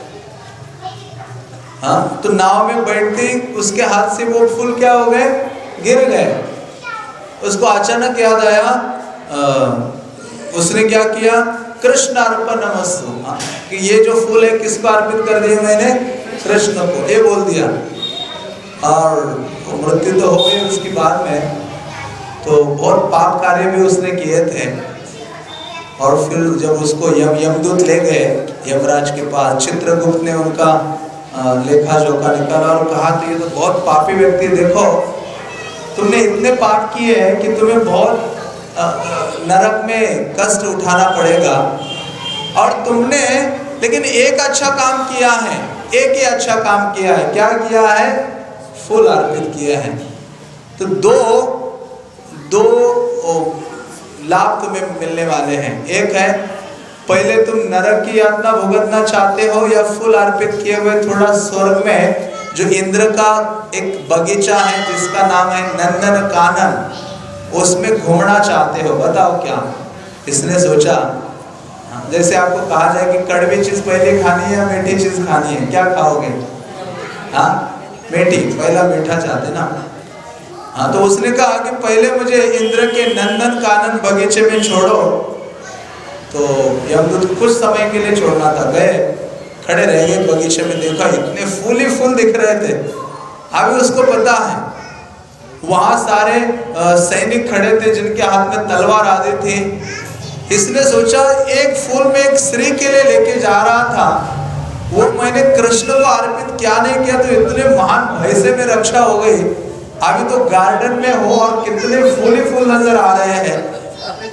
हाँ, तो नाव में बैठते उसके हाथ से वो फूल क्या हो गए? गिर गए। उसको अचानक याद आया, आ, उसने क्या किया? कृष्ण अर्पण नमस्तु, कि ये जो फूल है किसको अर्पित कर दिए मैंने? कृष्ण को, ये बोल दिया। और मृत्यु तो हो गई उसकी बाद में। तो बहुत पाप कार्य भी उसने किए थे। और फिर जब उसको यम यमदूत ले गए यमराज के पास, चित्रगुप्त ने उनका लेखा जोखा निकाला और कहा तो ये तो बहुत पापी व्यक्ति, देखो तुमने इतने पाप किए हैं कि तुम्हें बहुत नरक में कष्ट उठाना पड़ेगा, और तुमने लेकिन एक अच्छा काम किया है, एक ही अच्छा काम किया है। क्या किया है? फूल अर्पित किया है। तो दो दो लाभ तुम्हें मिलने वाले हैं। एक है, पहले तुम नरक की यातना भुगतना चाहते हो, या फूल अर्पित किए हुए थोड़ा स्वर्ग में जो इंद्र का एक बगीचा है जिसका नाम है नंदन कानन, उसमें घूमना चाहते हो। बताओ क्या? इसने सोचा, जैसे आपको कहा जाए कि कड़वी चीज पहले खानी है या मीठी चीज खानी है, क्या खाओगे? हाँ, मीठी। पहला मीठा चाहते ना। हाँ, तो उसने कहा कि पहले मुझे इंद्र के नंदन कानन बगीचे में छोड़ो। तो यमदूत कुछ समय के लिए छोड़ना था, गए, खड़े रह गए बगीचे में। देखा इतने फूल ही फूल दिख रहे थे। अभी उसको पता है वहां सारे सैनिक खड़े थे जिनके हाथ में तलवार आदि थी। इसने सोचा एक फूल में एक स्त्री के लिए लेके जा रहा था, वो मैंने कृष्ण को अर्पित क्या नहीं किया, तो इतने महान भय से में रक्षा हो गई। अभी तो गार्डन में हो और कितने फूल ही फूल नजर आ रहे हैं।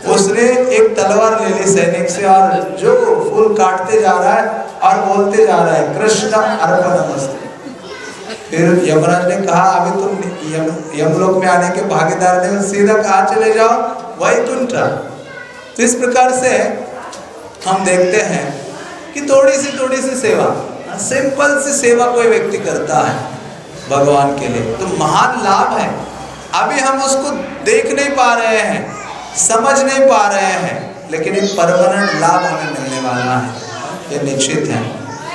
उसने एक तलवार ले ली सैनिक से और जो फूल काटते जा रहा है और बोलते जा रहा है कृष्ण अर्पणमस्तु। फिर यमराज ने कहा अभी तुम यम, यमलोक में आने के भागीदार नहीं, सीधा कहाँ चले जाओ, वैकुंठ। तो इस प्रकार से हम देखते हैं कि थोड़ी सी थोड़ी सी सेवा, सिंपल सी सेवा कोई व्यक्ति करता है भगवान के लिए तो महान लाभ है। अभी हम उसको देख नहीं पा रहे हैं, समझ नहीं पा रहे हैं, लेकिन एक परमानेंट लाभ हमें मिलने वाला है, ये निश्चित है।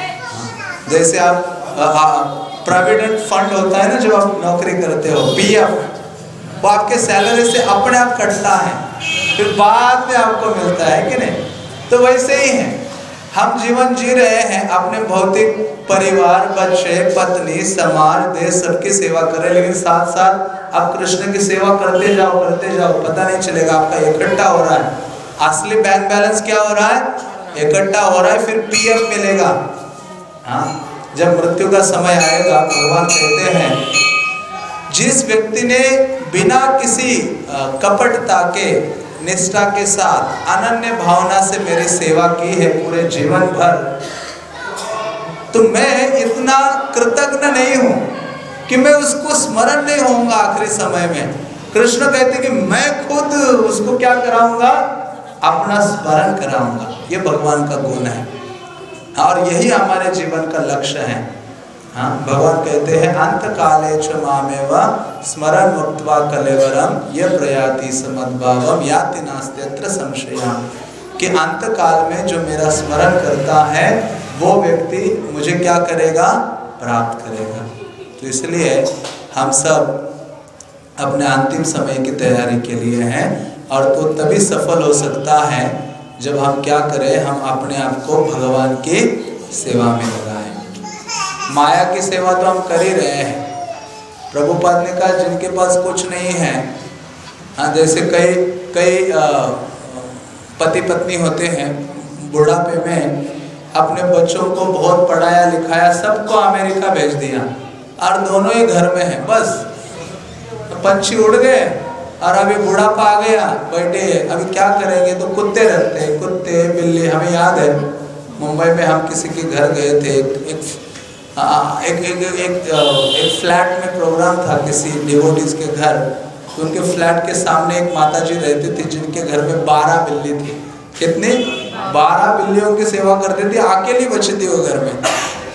जैसे आप प्रोविडेंट फंड होता है ना, जब आप नौकरी करते हो, पीएफ, वो आपके सैलरी से अपने आप कटता है, फिर बाद में आपको मिलता है कि नहीं। तो वैसे ही है, हम जीवन जी रहे हैं, अपने भौतिक परिवार, बच्चे, पत्नी, समाज, देश, सबकी सेवा करें, लेकिन साथ साथ आप कृष्ण की सेवा करते जाओ करते जाओ, पता नहीं चलेगा आपका इकट्ठा हो रहा है। असली बैंक बैलेंस क्या हो रहा है, इकट्ठा हो रहा है, फिर पीएफ मिलेगा। हाँ, जब मृत्यु का समय आएगा, भगवान कहते हैं जिस व्यक्ति ने बिना किसी कपटता के, निष्ठा के साथ, अनन्य भावना से मेरी सेवा की है पूरे जीवन भर, तो मैं इतना कृतज्ञ नहीं हूं कि मैं उसको स्मरण नहीं होऊंगा आखिरी समय में। कृष्ण कहते कि मैं खुद उसको क्या कराऊंगा, अपना स्मरण कराऊंगा। ये भगवान का गुण है और यही हमारे जीवन का लक्ष्य है। हाँ, भगवान कहते हैं अंत काले च मामेव स्मरण मुक्त्वा कलेवरम ये प्रयाति समद्भावम याति नास्त्यत्र संशयः, कि अंत काल में जो मेरा स्मरण करता है वो व्यक्ति मुझे क्या करेगा, प्राप्त करेगा। तो इसलिए हम सब अपने अंतिम समय की तैयारी के लिए हैं, और तो तभी सफल हो सकता है जब हम क्या करें, हम अपने आप को भगवान की सेवा में लगाएं। माया की सेवा तो हम कर ही रहे हैं। प्रभुपाद ने कहा जिनके पास कुछ नहीं है, हाँ, जैसे कई कई पति पत्नी होते हैं, बुढ़ापे में अपने बच्चों को बहुत पढ़ाया लिखाया, सबको अमेरिका भेज दिया और दोनों ही घर में हैं, बस पंछी उड़ गए और अभी बुढ़ापा आ गया, बैठे अभी क्या करेंगे, तो कुत्ते रखते हैं, कुत्ते बिल्ली। हमें याद है मुंबई में हम किसी के घर गए थे, एक एक आ, एक, एक, एक, एक, एक फ्लैट में प्रोग्राम था किसी डिवोटीज के घर, तो उनके फ्लैट के सामने एक माताजी रहती थी जिनके घर में बारह बिल्ली थी। कितनी? बारह बिल्लियों की सेवा करती थी, अकेली बची थी वो घर में।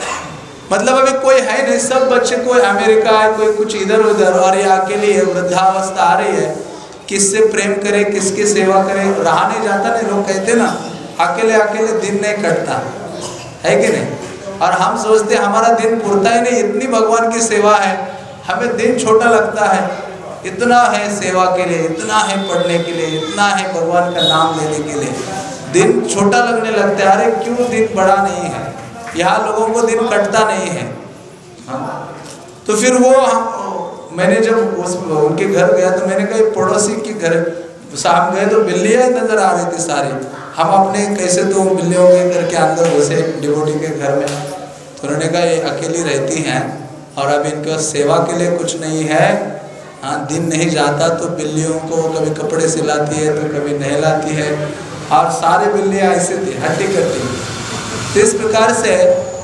मतलब अभी कोई है नहीं, सब बच्चे, कोई अमेरिका है, कोई कुछ इधर उधर, और ये अकेली है, वृद्धावस्था आ रही है, किससे प्रेम करे, किसकी सेवा करे, रहा नहीं जाता। नहीं, लोग कहते ना अकेले अकेले दिन नहीं कटता है कि नहीं। और हम सोचते हमारा दिन पुरता ही नहीं, इतनी भगवान की सेवा है, हमें दिन छोटा लगता है। इतना है सेवा के लिए, इतना है पढ़ने के लिए, इतना है भगवान का नाम लेने के लिए, दिन छोटा लगने लगता है। अरे क्यों दिन बड़ा नहीं है, यहाँ लोगों को दिन कटता नहीं है। हाँ, तो फिर वो हम मैंने जब उस उनके घर गया तो मैंने कहा पड़ोसी के घर सामने गए तो बिल्लियाँ नजर आ रही थी सारी। हम अपने कैसे तो बिल्लियों के घर के अंदर घुसे डिवोटी के घर में, तो उन्होंने कहा ये अकेली रहती हैं और अब इनके सेवा के लिए कुछ नहीं है। हाँ, दिन नहीं जाता तो बिल्लियों को कभी कपड़े सिलाती है तो कभी नहलाती है, और सारी बिल्लियाँ ऐसे थी, हड्डी करती। तो इस प्रकार से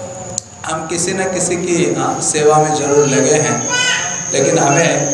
हम किसी न किसी की सेवा में जरूर लगे हैं, लेकिन हमें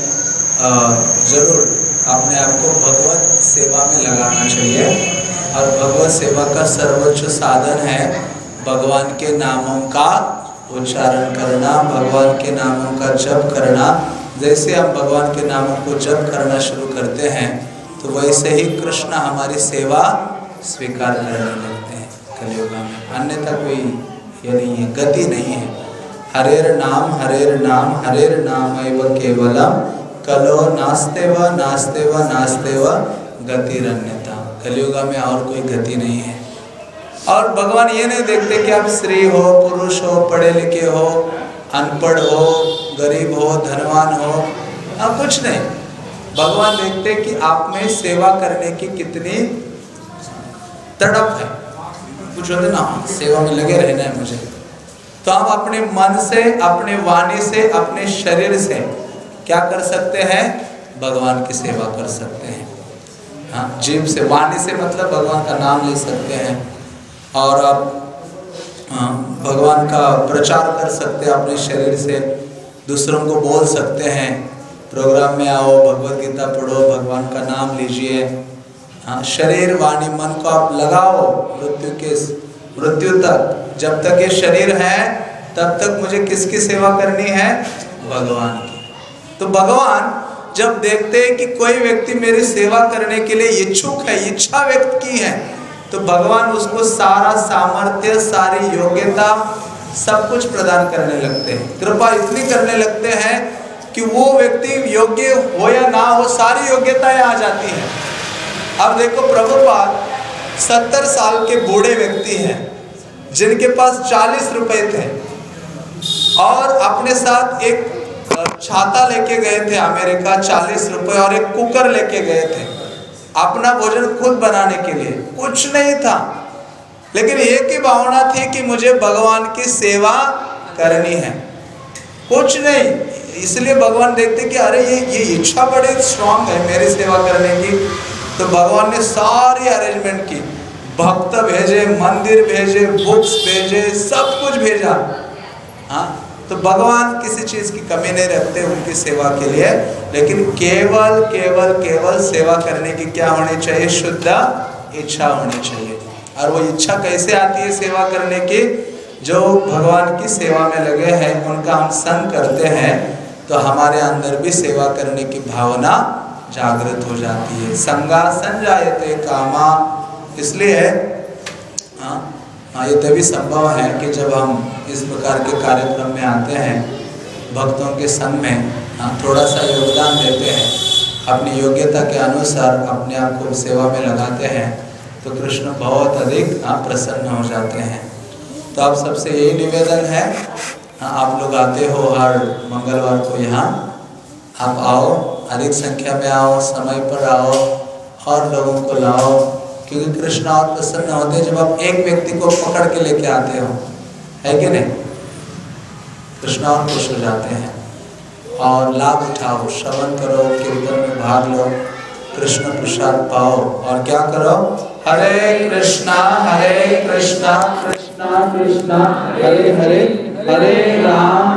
ज़रूर अपने आप को भगवत सेवा में लगाना चाहिए। और भगवत सेवा का सर्वोच्च साधन है भगवान के नामों का उच्चारण करना, भगवान के नामों का जप करना। जैसे हम भगवान के नामों को जप करना शुरू करते हैं तो वैसे ही कृष्ण हमारी सेवा स्वीकार करने लगते हैं कलियुग में, अन्यथा कोई ये नहीं है, गति नहीं है। हरेर नाम हरेर नाम हरेर नाम एवं केवलम कलो नास्ते व नास्ते व नास्ते व गतिरन्यता। कलियुग में और कोई गति नहीं है। और भगवान ये नहीं देखते कि आप स्त्री हो, पुरुष हो, पढ़े लिखे हो, अनपढ़ हो, गरीब हो, धनवान हो, अब कुछ नहीं। भगवान देखते कि आप में सेवा करने की कितनी तड़प है। कुछ होते ना, सेवा में लगे रहना है मुझे, तो हम अपने मन से, अपने वाणी से, अपने शरीर से क्या कर सकते हैं, भगवान की सेवा कर सकते हैं। हाँ, जीव से, वाणी से मतलब भगवान का नाम ले सकते हैं और आप हाँ, भगवान का प्रचार कर सकते हैं अपने शरीर से, दूसरों को बोल सकते हैं, प्रोग्राम में आओ, भगवत गीता पढ़ो, भगवान का नाम लीजिए। हाँ, शरीर वाणी मन को आप लगाओ मृत्यु के मृत्यु तक। जब तक ये शरीर है तब तक मुझे किसकी सेवा करनी है? भगवान की। तो भगवान जब देखते हैं कि कोई व्यक्ति मेरी सेवा करने के लिए इच्छुक है, इच्छा व्यक्त की है, तो भगवान उसको सारा सामर्थ्य, सारी योग्यता, सब कुछ प्रदान करने लगते हैं। कृपा इतनी करने लगते हैं कि वो व्यक्ति योग्य हो या ना हो, सारी योग्यताएं आ जाती हैं। अब देखो, प्रभुपाद सत्तर साल के बूढ़े व्यक्ति हैं जिनके पास चालीस रुपए थे और अपने साथ एक छाता लेके गए थे अमेरिका, चालीस रुपए, और एक कुकर लेके गए थे अपना भोजन खुद बनाने के लिए। कुछ नहीं था, लेकिन एक ही भावना थी कि मुझे भगवान की सेवा करनी है। कुछ नहीं, इसलिए भगवान देखते कि अरे ये ये इच्छा बड़ी स्ट्रांग है मेरी सेवा करने की। तो भगवान ने सारी अरेंजमेंट की, भक्त भेजे, मंदिर भेजे, बुक्स भेजे, सब कुछ भेजा। हाँ, तो भगवान किसी चीज की कमी नहीं रखते उनकी सेवा के लिए, लेकिन केवल केवल केवल सेवा करने की क्या होनी चाहिए? शुद्ध इच्छा होनी चाहिए। और वो इच्छा कैसे आती है सेवा करने की? जो भगवान की सेवा में लगे हैं उनका हम संग करते हैं तो हमारे अंदर भी सेवा करने की भावना जागृत हो जाती है। संगा संजायते कामा। इसलिए हाँ हाँ ये तभी संभव है कि जब हम इस प्रकार के कार्यक्रम में आते हैं, भक्तों के संग में हाँ थोड़ा सा योगदान देते हैं, अपनी योग्यता के अनुसार अपने आप को सेवा में लगाते हैं, तो कृष्ण बहुत अधिक हाँ प्रसन्न हो जाते हैं। तो आप सबसे यही निवेदन है, हाँ आप लोग आते हो हर मंगलवार को यहाँ, आप आओ, अधिक संख्या में आओ, समय पर आओ और लोगों को लाओ, क्योंकि कृष्ण और प्रसन्न होते हैं जब आप एक व्यक्ति को पकड़ के लेके आते हो, है कि नहीं? कृष्ण और खुश हो जाते हैं। और लाभ उठाओ, श्रवण करो, कीर्तन में भाग लो, कृष्ण प्रसाद पाओ और क्या करो? हरे कृष्णा हरे कृष्णा कृष्णा कृष्णा हरे हरे, हरे राम